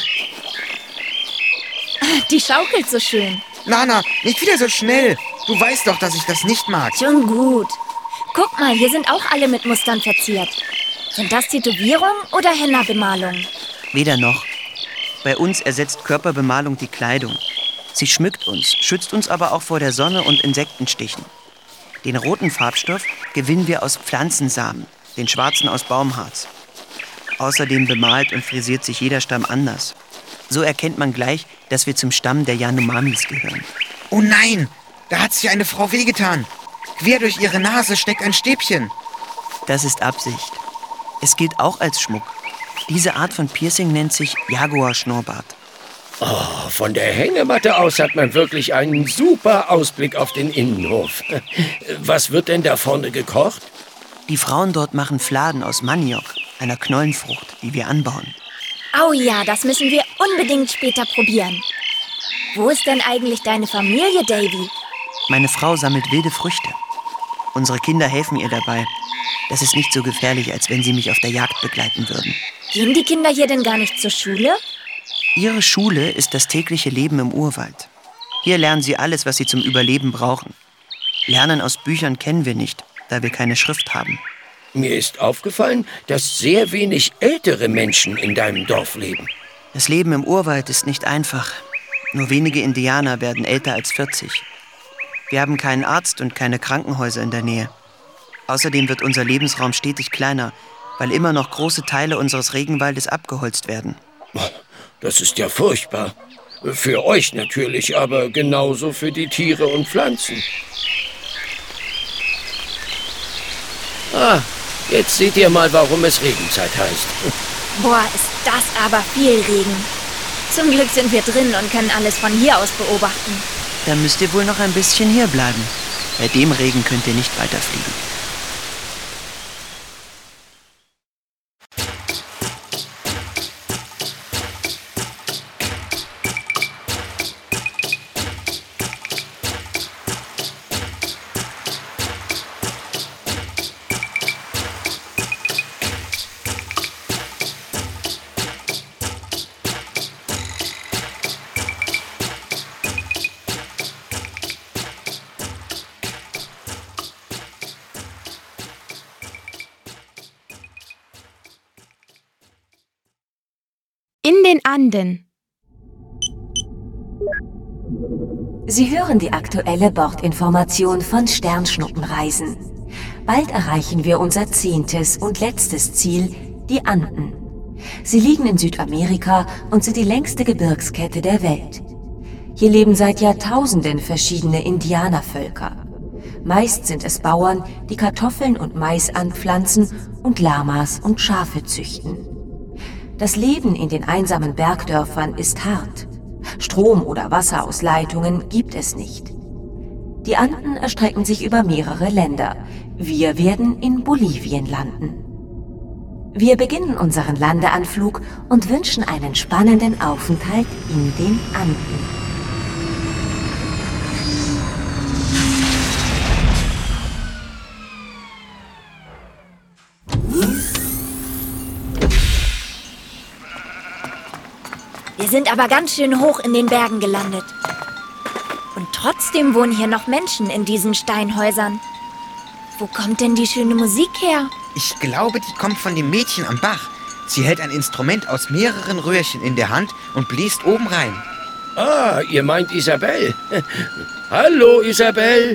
Die schaukelt so schön. Nana, nicht wieder so schnell. Du weißt doch, dass ich das nicht mag. Schon gut. Guck mal, hier sind auch alle mit Mustern verziert. Sind das Tätowierungen oder Henna-Bemalungen? Weder noch. Bei uns ersetzt Körperbemalung die Kleidung. Sie schmückt uns, schützt uns aber auch vor der Sonne und Insektenstichen. Den roten Farbstoff gewinnen wir aus Pflanzensamen, den schwarzen aus Baumharz. Außerdem bemalt und frisiert sich jeder Stamm anders. So erkennt man gleich, dass wir zum Stamm der Yanomamis gehören. Oh nein, da hat sich eine Frau wehgetan. Quer durch ihre Nase steckt ein Stäbchen. Das ist Absicht. Es gilt auch als Schmuck. Diese Art von Piercing nennt sich Jaguar-Schnurrbart. Oh, von der Hängematte aus hat man wirklich einen super Ausblick auf den Innenhof. Was wird denn da vorne gekocht? Die Frauen dort machen Fladen aus Maniok, einer Knollenfrucht, die wir anbauen. Oh ja, das müssen wir unbedingt später probieren. Wo ist denn eigentlich deine Familie, Davy? Meine Frau sammelt wilde Früchte. Unsere Kinder helfen ihr dabei. Das ist nicht so gefährlich, als wenn sie mich auf der Jagd begleiten würden. Gehen die Kinder hier denn gar nicht zur Schule? Ihre Schule ist das tägliche Leben im Urwald. Hier lernen sie alles, was sie zum Überleben brauchen. Lernen aus Büchern kennen wir nicht, da wir keine Schrift haben. Mir ist aufgefallen, dass sehr wenig ältere Menschen in deinem Dorf leben. Das Leben im Urwald ist nicht einfach. Nur wenige Indianer werden älter als vierzig. Wir haben keinen Arzt und keine Krankenhäuser in der Nähe. Außerdem wird unser Lebensraum stetig kleiner, weil immer noch große Teile unseres Regenwaldes abgeholzt werden. Das ist ja furchtbar. Für euch natürlich, aber genauso für die Tiere und Pflanzen. Ah, jetzt seht ihr mal, warum es Regenzeit heißt. Boah, ist das aber viel Regen. Zum Glück sind wir drin und können alles von hier aus beobachten. Da müsst ihr wohl noch ein bisschen hier bleiben. Bei dem Regen könnt ihr nicht weiterfliegen. In den Anden. Sie hören die aktuelle Bordinformation von Sternschnuppenreisen. Bald erreichen wir unser zehntes und letztes Ziel, die Anden. Sie liegen in Südamerika und sind die längste Gebirgskette der Welt. Hier leben seit Jahrtausenden verschiedene Indianervölker. Meist sind es Bauern, die Kartoffeln und Mais anpflanzen und Lamas und Schafe züchten. Das Leben in den einsamen Bergdörfern ist hart. Strom oder Wasser aus Leitungen gibt es nicht. Die Anden erstrecken sich über mehrere Länder. Wir werden in Bolivien landen. Wir beginnen unseren Landeanflug und wünschen einen spannenden Aufenthalt in den Anden. Wir sind aber ganz schön hoch in den Bergen gelandet. Und trotzdem wohnen hier noch Menschen in diesen Steinhäusern. Wo kommt denn die schöne Musik her? Ich glaube, die kommt von dem Mädchen am Bach. Sie hält ein Instrument aus mehreren Röhrchen in der Hand und bläst oben rein. Ah, ihr meint Isabel. Hallo, Isabel.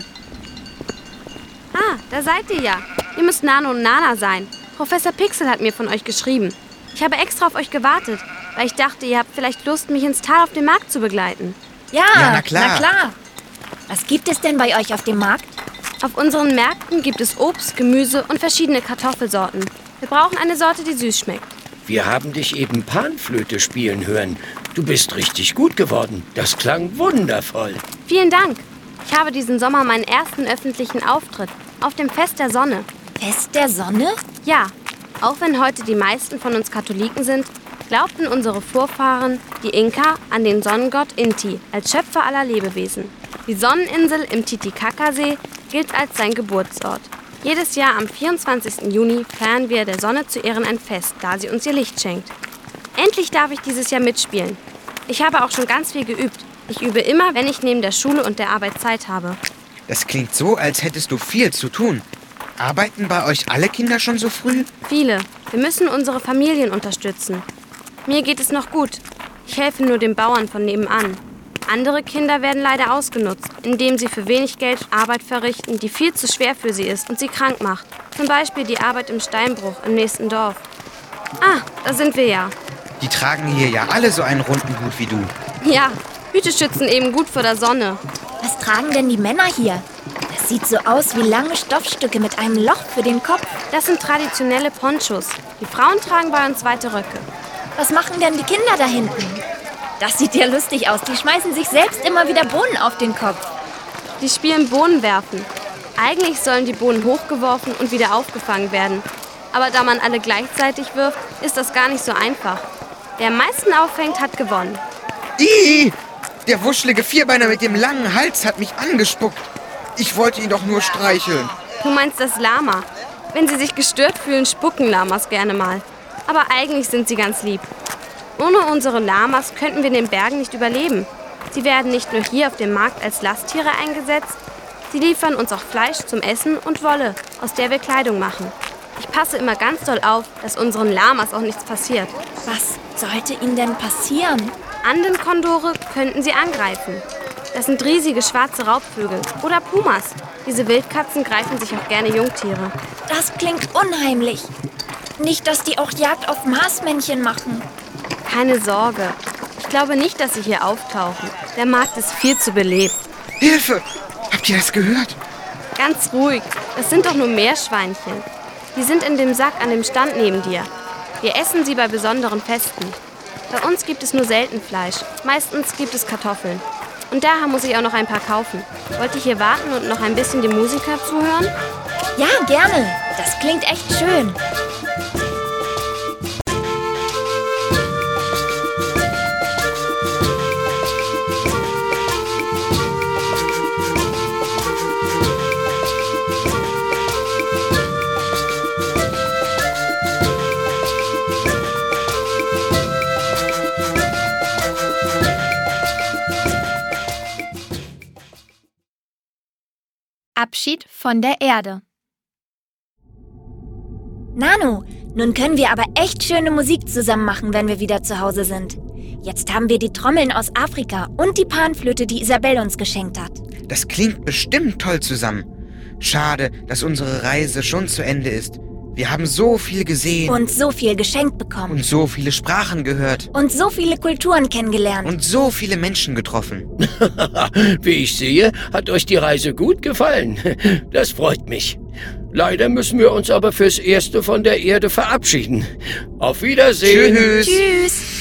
Ah, da seid ihr ja. Ihr müsst Nano und Nana sein. Professor Pixel hat mir von euch geschrieben. Ich habe extra auf euch gewartet, weil ich dachte, ihr habt vielleicht Lust, mich ins Tal auf den Markt zu begleiten. Ja, ja na klar. na klar. Was gibt es denn bei euch auf dem Markt? Auf unseren Märkten gibt es Obst, Gemüse und verschiedene Kartoffelsorten. Wir brauchen eine Sorte, die süß schmeckt. Wir haben dich eben Panflöte spielen hören. Du bist richtig gut geworden. Das klang wundervoll. Vielen Dank. Ich habe diesen Sommer meinen ersten öffentlichen Auftritt auf dem Fest der Sonne. Fest der Sonne? Ja. Auch wenn heute die meisten von uns Katholiken sind, glaubten unsere Vorfahren, die Inka, an den Sonnengott Inti als Schöpfer aller Lebewesen. Die Sonneninsel im Titicacasee gilt als sein Geburtsort. Jedes Jahr am vierundzwanzigsten Juni feiern wir der Sonne zu Ehren ein Fest, da sie uns ihr Licht schenkt. Endlich darf ich dieses Jahr mitspielen. Ich habe auch schon ganz viel geübt. Ich übe immer, wenn ich neben der Schule und der Arbeit Zeit habe. Das klingt so, als hättest du viel zu tun. Arbeiten bei euch alle Kinder schon so früh? Viele. Wir müssen unsere Familien unterstützen. Mir geht es noch gut. Ich helfe nur den Bauern von nebenan. Andere Kinder werden leider ausgenutzt, indem sie für wenig Geld Arbeit verrichten, die viel zu schwer für sie ist und sie krank macht. Zum Beispiel die Arbeit im Steinbruch im nächsten Dorf. Ah, da sind wir ja. Die tragen hier ja alle so einen runden Hut wie du. Ja, Hüte schützen eben gut vor der Sonne. Was tragen denn die Männer hier? Das sieht so aus wie lange Stoffstücke mit einem Loch für den Kopf. Das sind traditionelle Ponchos. Die Frauen tragen bei uns weite Röcke. Was machen denn die Kinder da hinten? Das sieht ja lustig aus. Die schmeißen sich selbst immer wieder Bohnen auf den Kopf. Die spielen Bohnen werfen. Eigentlich sollen die Bohnen hochgeworfen und wieder aufgefangen werden. Aber da man alle gleichzeitig wirft, ist das gar nicht so einfach. Wer am meisten auffängt, hat gewonnen. Ih, der wuschelige Vierbeiner mit dem langen Hals hat mich angespuckt. Ich wollte ihn doch nur streicheln. Du meinst das Lama. Wenn sie sich gestört fühlen, spucken Lamas gerne mal. Aber eigentlich sind sie ganz lieb. Ohne unsere Lamas könnten wir in den Bergen nicht überleben. Sie werden nicht nur hier auf dem Markt als Lasttiere eingesetzt, sie liefern uns auch Fleisch zum Essen und Wolle, aus der wir Kleidung machen. Ich passe immer ganz doll auf, dass unseren Lamas auch nichts passiert. Was sollte ihnen denn passieren? Andenkondore könnten sie angreifen. Das sind riesige schwarze Raubvögel oder Pumas. Diese Wildkatzen greifen sich auch gerne Jungtiere. Das klingt unheimlich. Nicht, dass die auch Jagd auf Marsmännchen machen. Keine Sorge. Ich glaube nicht, dass sie hier auftauchen. Der Markt ist viel zu belebt. Hilfe! Habt ihr das gehört? Ganz ruhig. Das sind doch nur Meerschweinchen. Die sind in dem Sack an dem Stand neben dir. Wir essen sie bei besonderen Festen. Bei uns gibt es nur selten Fleisch. Meistens gibt es Kartoffeln. Und daher muss ich auch noch ein paar kaufen. Wollt ihr hier warten und noch ein bisschen dem Musiker zuhören? Ja, gerne. Das klingt echt schön. Abschied von der Erde. Nanu, nun können wir aber echt schöne Musik zusammen machen, wenn wir wieder zu Hause sind. Jetzt haben wir die Trommeln aus Afrika und die Panflöte, die Isabel uns geschenkt hat. Das klingt bestimmt toll zusammen. Schade, dass unsere Reise schon zu Ende ist. Wir haben so viel gesehen. Und so viel geschenkt bekommen. Und so viele Sprachen gehört. Und so viele Kulturen kennengelernt. Und so viele Menschen getroffen. Wie ich sehe, hat euch die Reise gut gefallen. Das freut mich. Leider müssen wir uns aber fürs Erste von der Erde verabschieden. Auf Wiedersehen. Tschüss. Tschüss.